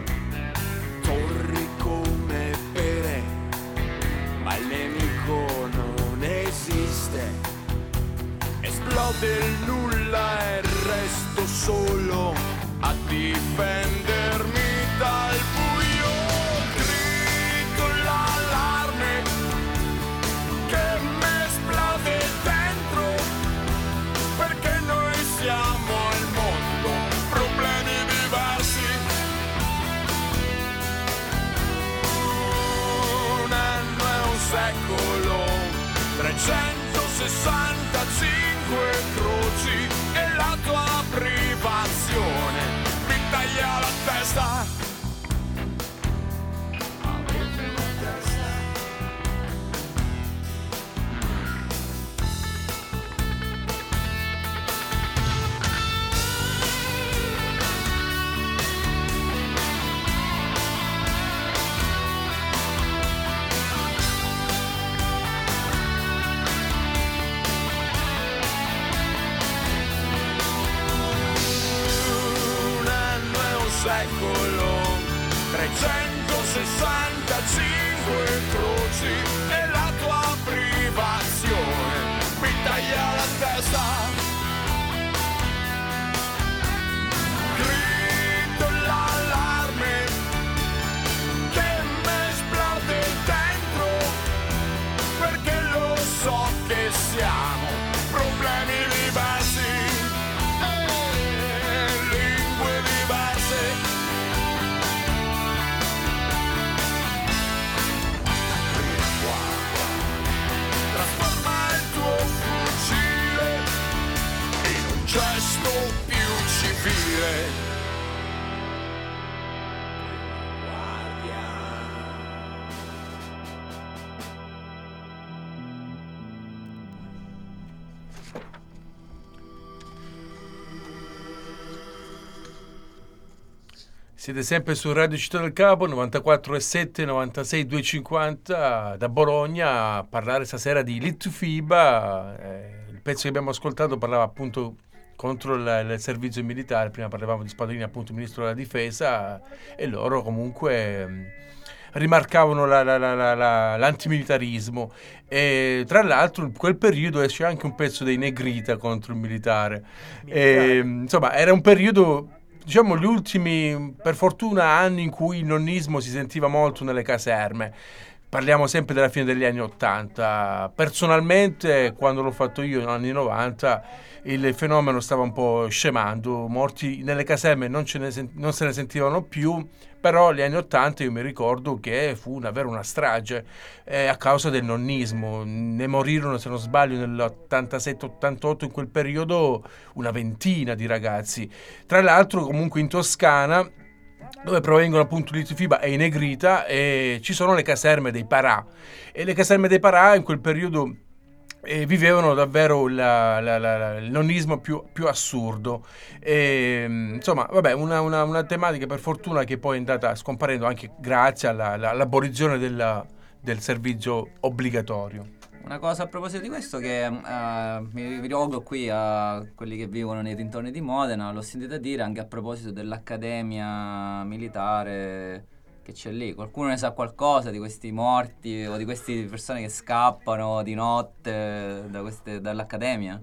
Torri come pere, ma il nemico non esiste. Esplode il nulla e resto solo a difendermi dal buio. Grito l'allarme che m'esplode dentro, perché noi siamo al mondo, problemi diversi. Un anno e un secolo, 365 croci e la tua privazione mi taglia la testa. Secolo, 365 croci e la tua privazione mi taglia la testa. Grido l'allarme che m'esplode dentro, perché lo so che siamo problemi diversi. Gesto più civile. Siete sempre su Radio Città del Capo 94,7, 96,250 da Bologna a parlare stasera di Litfiba. Il pezzo che abbiamo ascoltato parlava appunto contro il servizio militare. Prima parlavamo di Spadolini, appunto ministro della difesa, e loro comunque rimarcavano l'antimilitarismo. E tra l'altro in quel periodo esce anche un pezzo dei Negrita contro il militare. Insomma, era un periodo, diciamo, gli ultimi, per fortuna, anni in cui il nonnismo si sentiva molto nelle caserme. Parliamo sempre della fine degli anni 80. Personalmente, quando l'ho fatto io negli anni 90, il fenomeno stava un po' scemando. Morti nelle caserme non se ne sentivano più, però negli anni 80 io mi ricordo che fu davvero una strage a causa del nonnismo. Ne morirono, se non sbaglio, nell'87-88, in quel periodo, una ventina di ragazzi. Tra l'altro, comunque in Toscana, dove provengono appunto Litfiba e i Negrita, e ci sono le caserme dei Parà, e le caserme dei Parà in quel periodo vivevano davvero il nonnismo più assurdo. Insomma, vabbè, una tematica per fortuna che poi è andata scomparendo anche grazie all'abolizione del servizio obbligatorio. Una cosa a proposito di questo che mi rivolgo qui a quelli che vivono nei dintorni di Modena, l'ho sentito dire anche a proposito dell'accademia militare che c'è lì. Qualcuno ne sa qualcosa di questi morti o di queste persone che scappano di notte dall'accademia?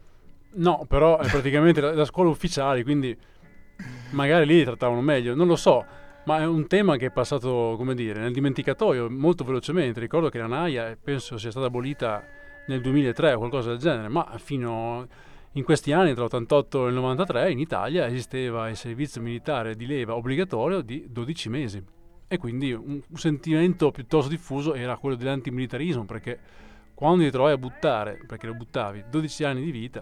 No, però è praticamente la scuola ufficiale, quindi magari lì li trattavano meglio, non lo so. Ma è un tema che è passato, come dire, nel dimenticatoio molto velocemente. Ricordo che la Naia penso sia stata abolita nel 2003 o qualcosa del genere, ma fino in questi anni, tra l'88 e il 93, in Italia esisteva il servizio militare di leva obbligatorio di 12 mesi. E quindi un sentimento piuttosto diffuso era quello dell'antimilitarismo, perché quando ti trovai a buttare, perché lo buttavi, 12 anni di vita...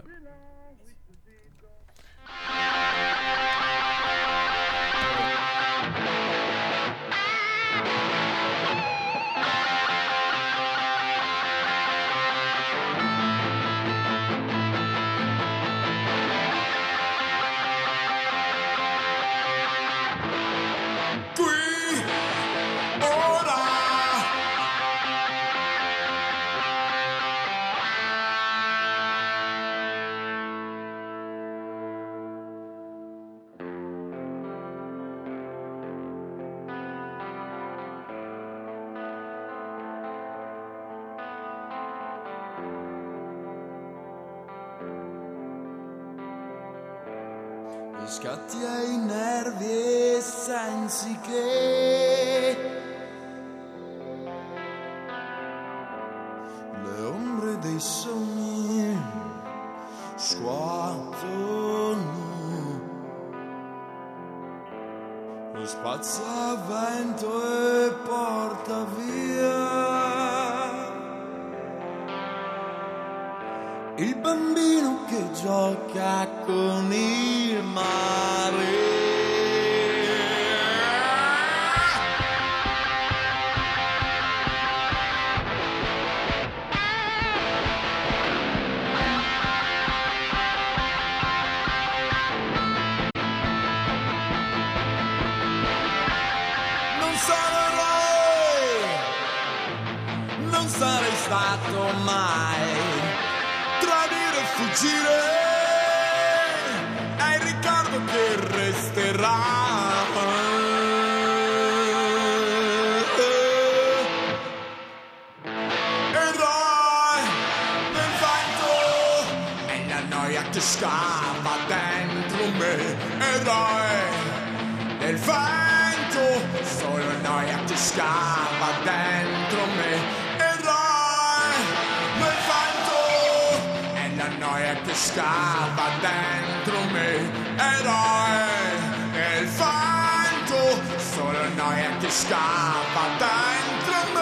scatti ai nervi e sensi che le ombre dei sogni scuotono. Lo spazzavento e porta via il bambino che gioca con il mare. Non sarei stato mai tradire e fuggire, è il ricordo che resterà. Eroe nel vento è la noia che scava dentro me. Eroe nel vento, solo noia che scava dentro me. Che scava dentro me, eroe nel fanto, solo noia che scava dentro me.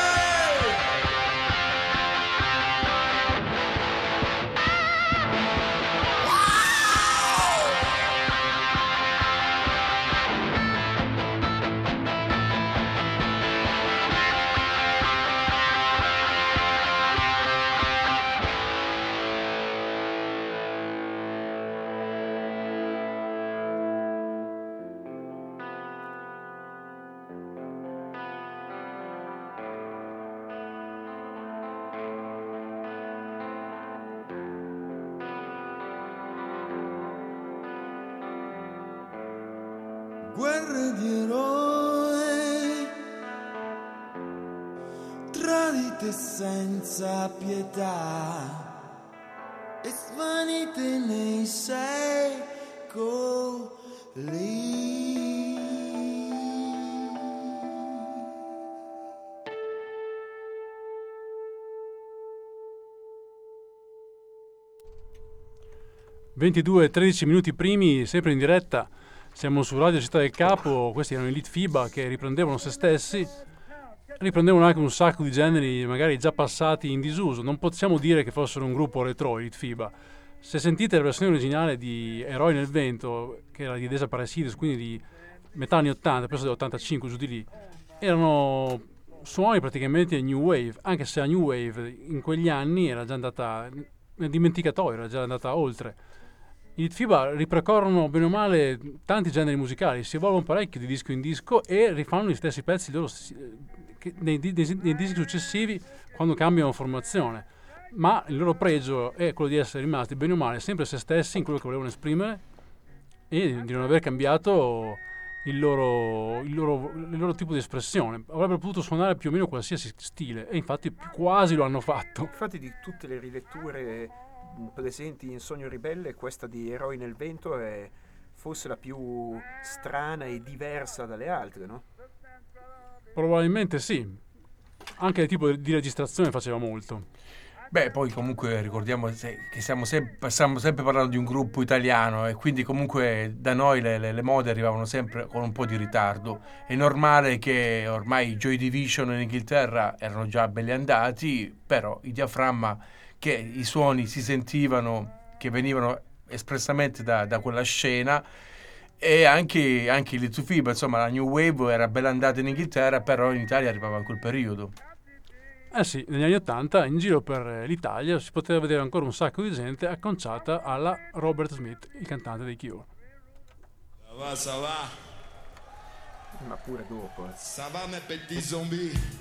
Guerre di eroi, tradite senza pietà e svanite nei secoli. (22 13 minuti primi, sempre in diretta). Siamo su Radio Città del Capo, questi erano i Litfiba che riprendevano se stessi, riprendevano anche un sacco di generi magari già passati in disuso. Non possiamo dire che fossero un gruppo retro, i Litfiba. Se sentite la versione originale di Eroi nel vento, che era di Desaparecidos, quindi di metà anni 80, presso dell'85 giù di lì, erano suoni praticamente New Wave, anche se la New Wave in quegli anni era già andata nel dimenticatoio, era già andata oltre. I Litfiba ripercorrono bene o male tanti generi musicali, si evolvono parecchio di disco in disco e rifanno gli stessi pezzi loro nei dischi successivi quando cambiano formazione, ma il loro pregio è quello di essere rimasti bene o male sempre se stessi in quello che volevano esprimere e di non aver cambiato il loro tipo di espressione. Avrebbero potuto suonare più o meno qualsiasi stile e infatti quasi lo hanno fatto. Infatti di tutte le riletture presenti in Sogno Ribelle, questa di Eroi nel vento è forse la più strana e diversa dalle altre, no? Probabilmente sì. Anche il tipo di registrazione faceva molto. Beh, poi comunque ricordiamo che stiamo sempre parlando di un gruppo italiano e quindi comunque da noi le mode arrivavano sempre con un po' di ritardo. È normale che ormai i Joy Division in Inghilterra erano già belli andati, però i Diaframma, che i suoni si sentivano, che venivano espressamente da quella scena, e anche i Litfiba, insomma la New Wave era bella andata in Inghilterra, però in Italia arrivava in quel periodo. Eh sì, negli anni 80 in giro per l'Italia si poteva vedere ancora un sacco di gente acconciata alla Robert Smith, il cantante dei Cure. Ça va. Ma pure dopo. Ça va mes petits zombies.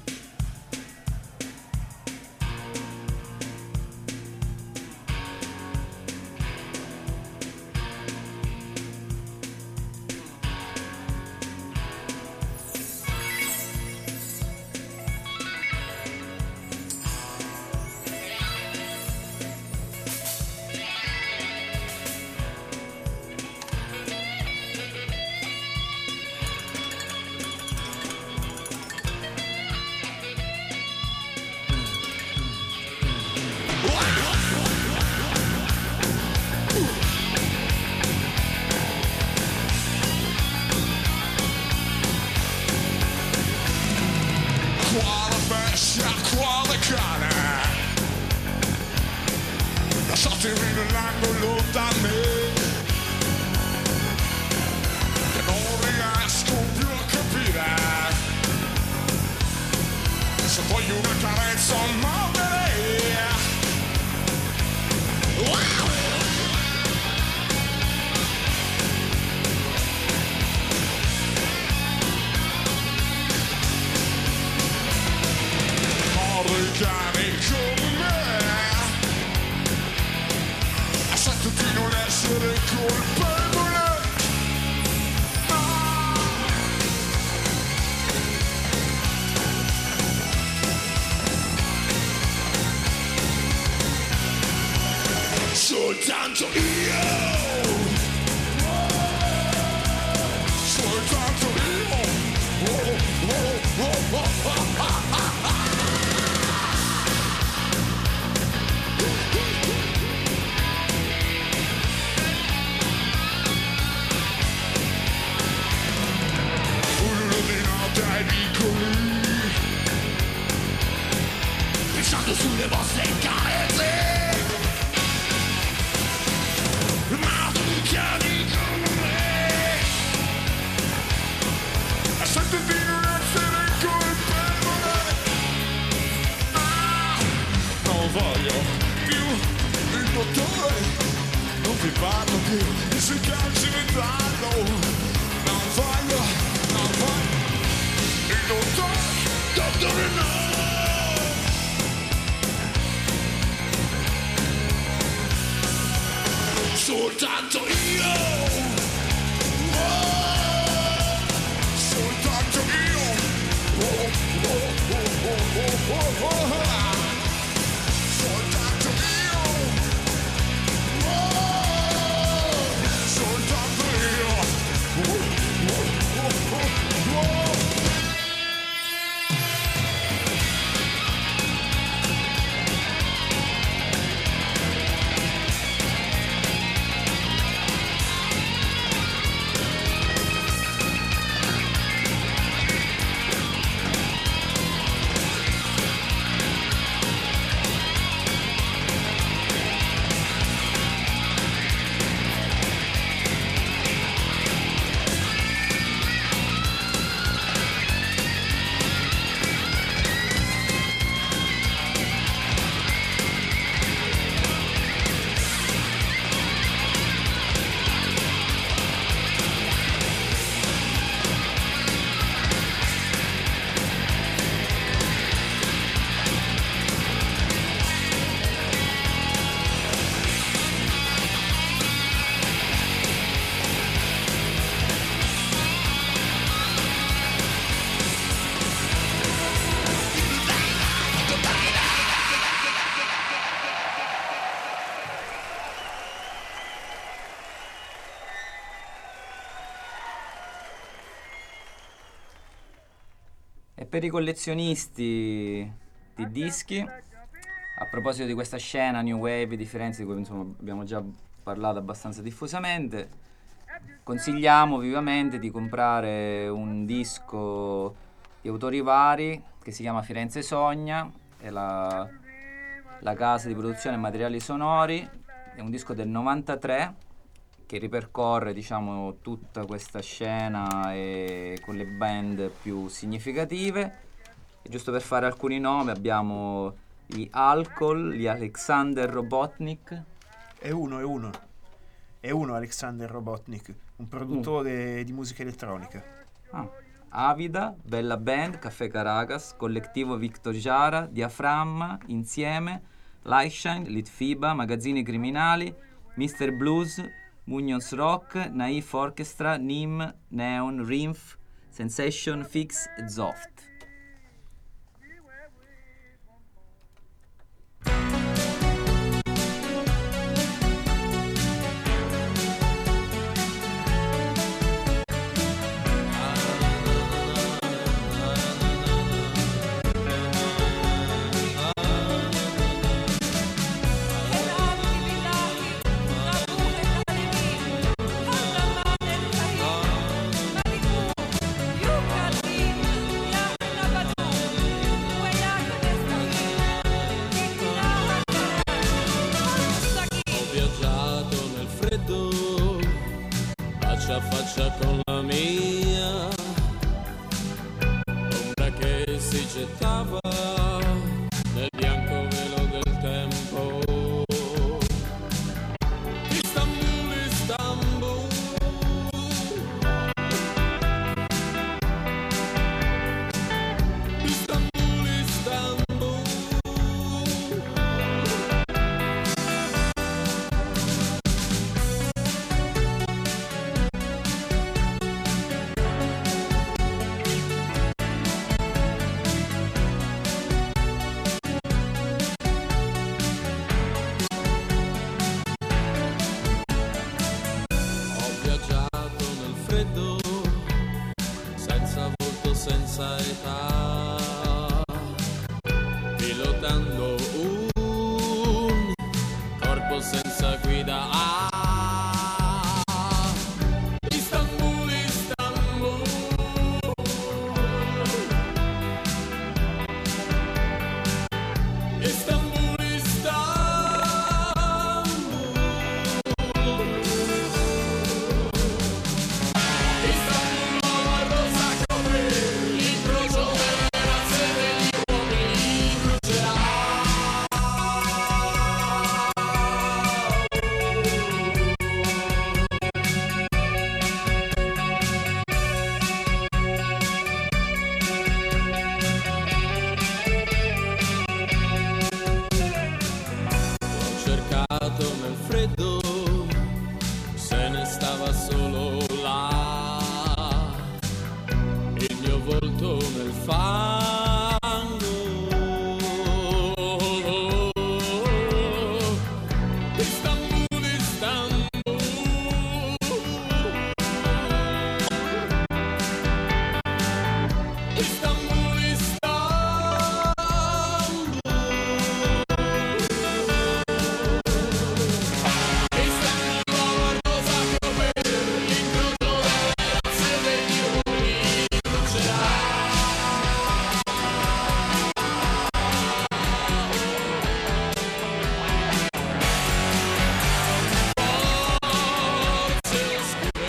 cane, lasciatemi nell'angolo da me, che non riesco più a capire se voglio una carezza o muovere. Wow! Morri cani come me, accetto di non essere colpevole. Soltanto io, soltanto io, urlo di notte ai vicoli, pensando sulle vostre carezze. Ma tu chiedi come me, sento di non essere colpevole. Non voglio più il dottore, non vi parlo più, si calci metallo. Non voglio il dottore no. Soltanto io, soltanto io, soltanto io, soltanto io. E per i collezionisti di dischi, a proposito di questa scena New Wave di Firenze, di cui insomma abbiamo già parlato abbastanza diffusamente, consigliamo vivamente di comprare un disco di autori vari che si chiama Firenze Sogna, è la casa di produzione materiali sonori, è un disco del 93 che ripercorre, diciamo, tutta questa scena e con le band più significative. E giusto per fare alcuni nomi abbiamo gli Alcohol, gli Alexander Robotnik. È uno Alexander Robotnik, un produttore di musica elettronica. Avida, Bella Band, Caffè Caracas, Collettivo Victor Jara, Diaframma, Insieme, Lightshine, Litfiba, Magazzini Criminali, Mr. Blues, Munions Rock, Naif Orchestra, Nim, Neon, Rinf, Sensation, Fix e Zoft. gettava nel bianco velo del tempo. Istanbul, Istanbul, Istanbul, Istanbul. Ho viaggiato nel freddo, senza volto, senza età, pilotando un corpo senza guida. Istanbul, Istanbul, Istanbul, Istanbul, nuova rosa come l'incrocio delle razze degli uomini brucerà. L'ho cercato nel freddo, se ne stava solo là, il mio volto nel fango. Istanbul, Istanbul, Istanbul, Istanbul, nuova rosa come l'incrocio delle razze degli uomini brucerà. Forze oscure,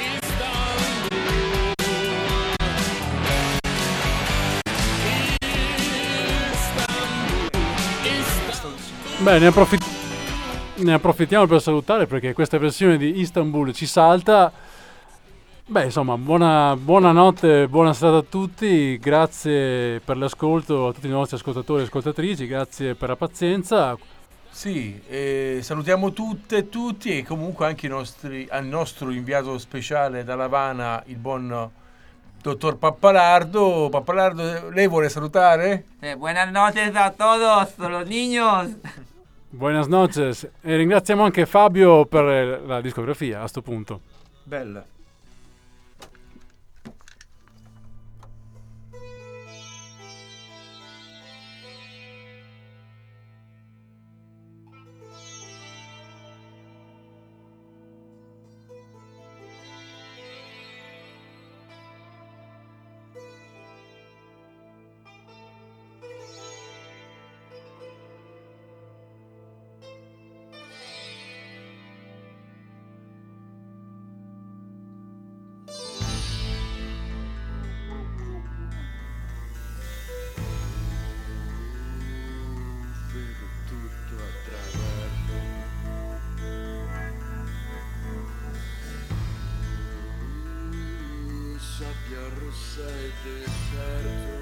Beh, ne approfittiamo per salutare perché questa versione di Istanbul ci salta. Beh, insomma, buonanotte, buona serata a tutti, grazie per l'ascolto a tutti i nostri ascoltatori e ascoltatrici, grazie per la pazienza. Sì, salutiamo tutte e tutti e comunque anche al nostro inviato speciale da Havana, il buon dottor Pappalardo. Pappalardo, lei vuole salutare? Buenas noches a todos los niños. Buenas noches e ringraziamo anche Fabio per la discografia a sto punto. Bella. Sabbia rossa e deserto.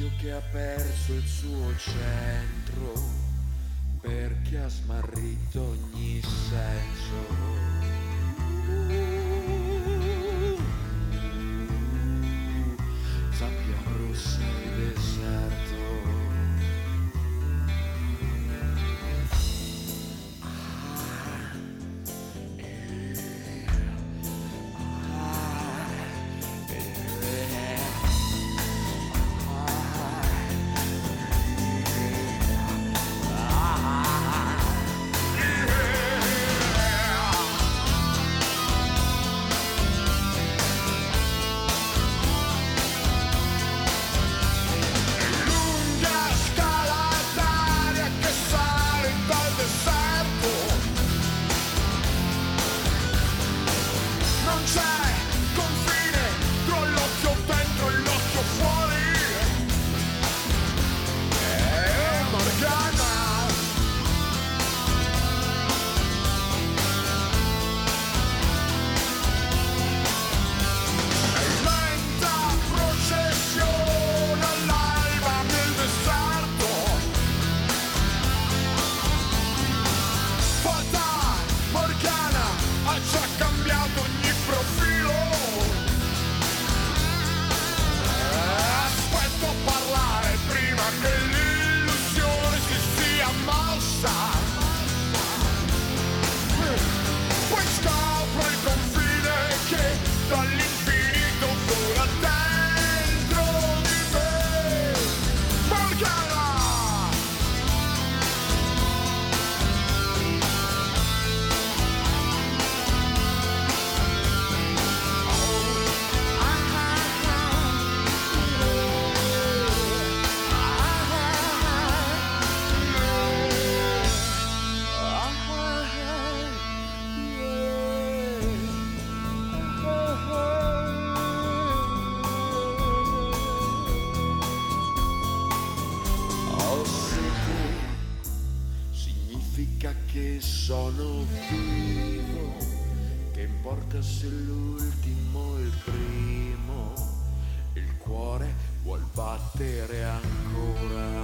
occhio che ha perso il suo centro, perché ha smarrito ogni senso. Sabbia rossa di deserto. Che sono vivo, che importa se l'ultimo o il primo, il cuore vuol battere ancora.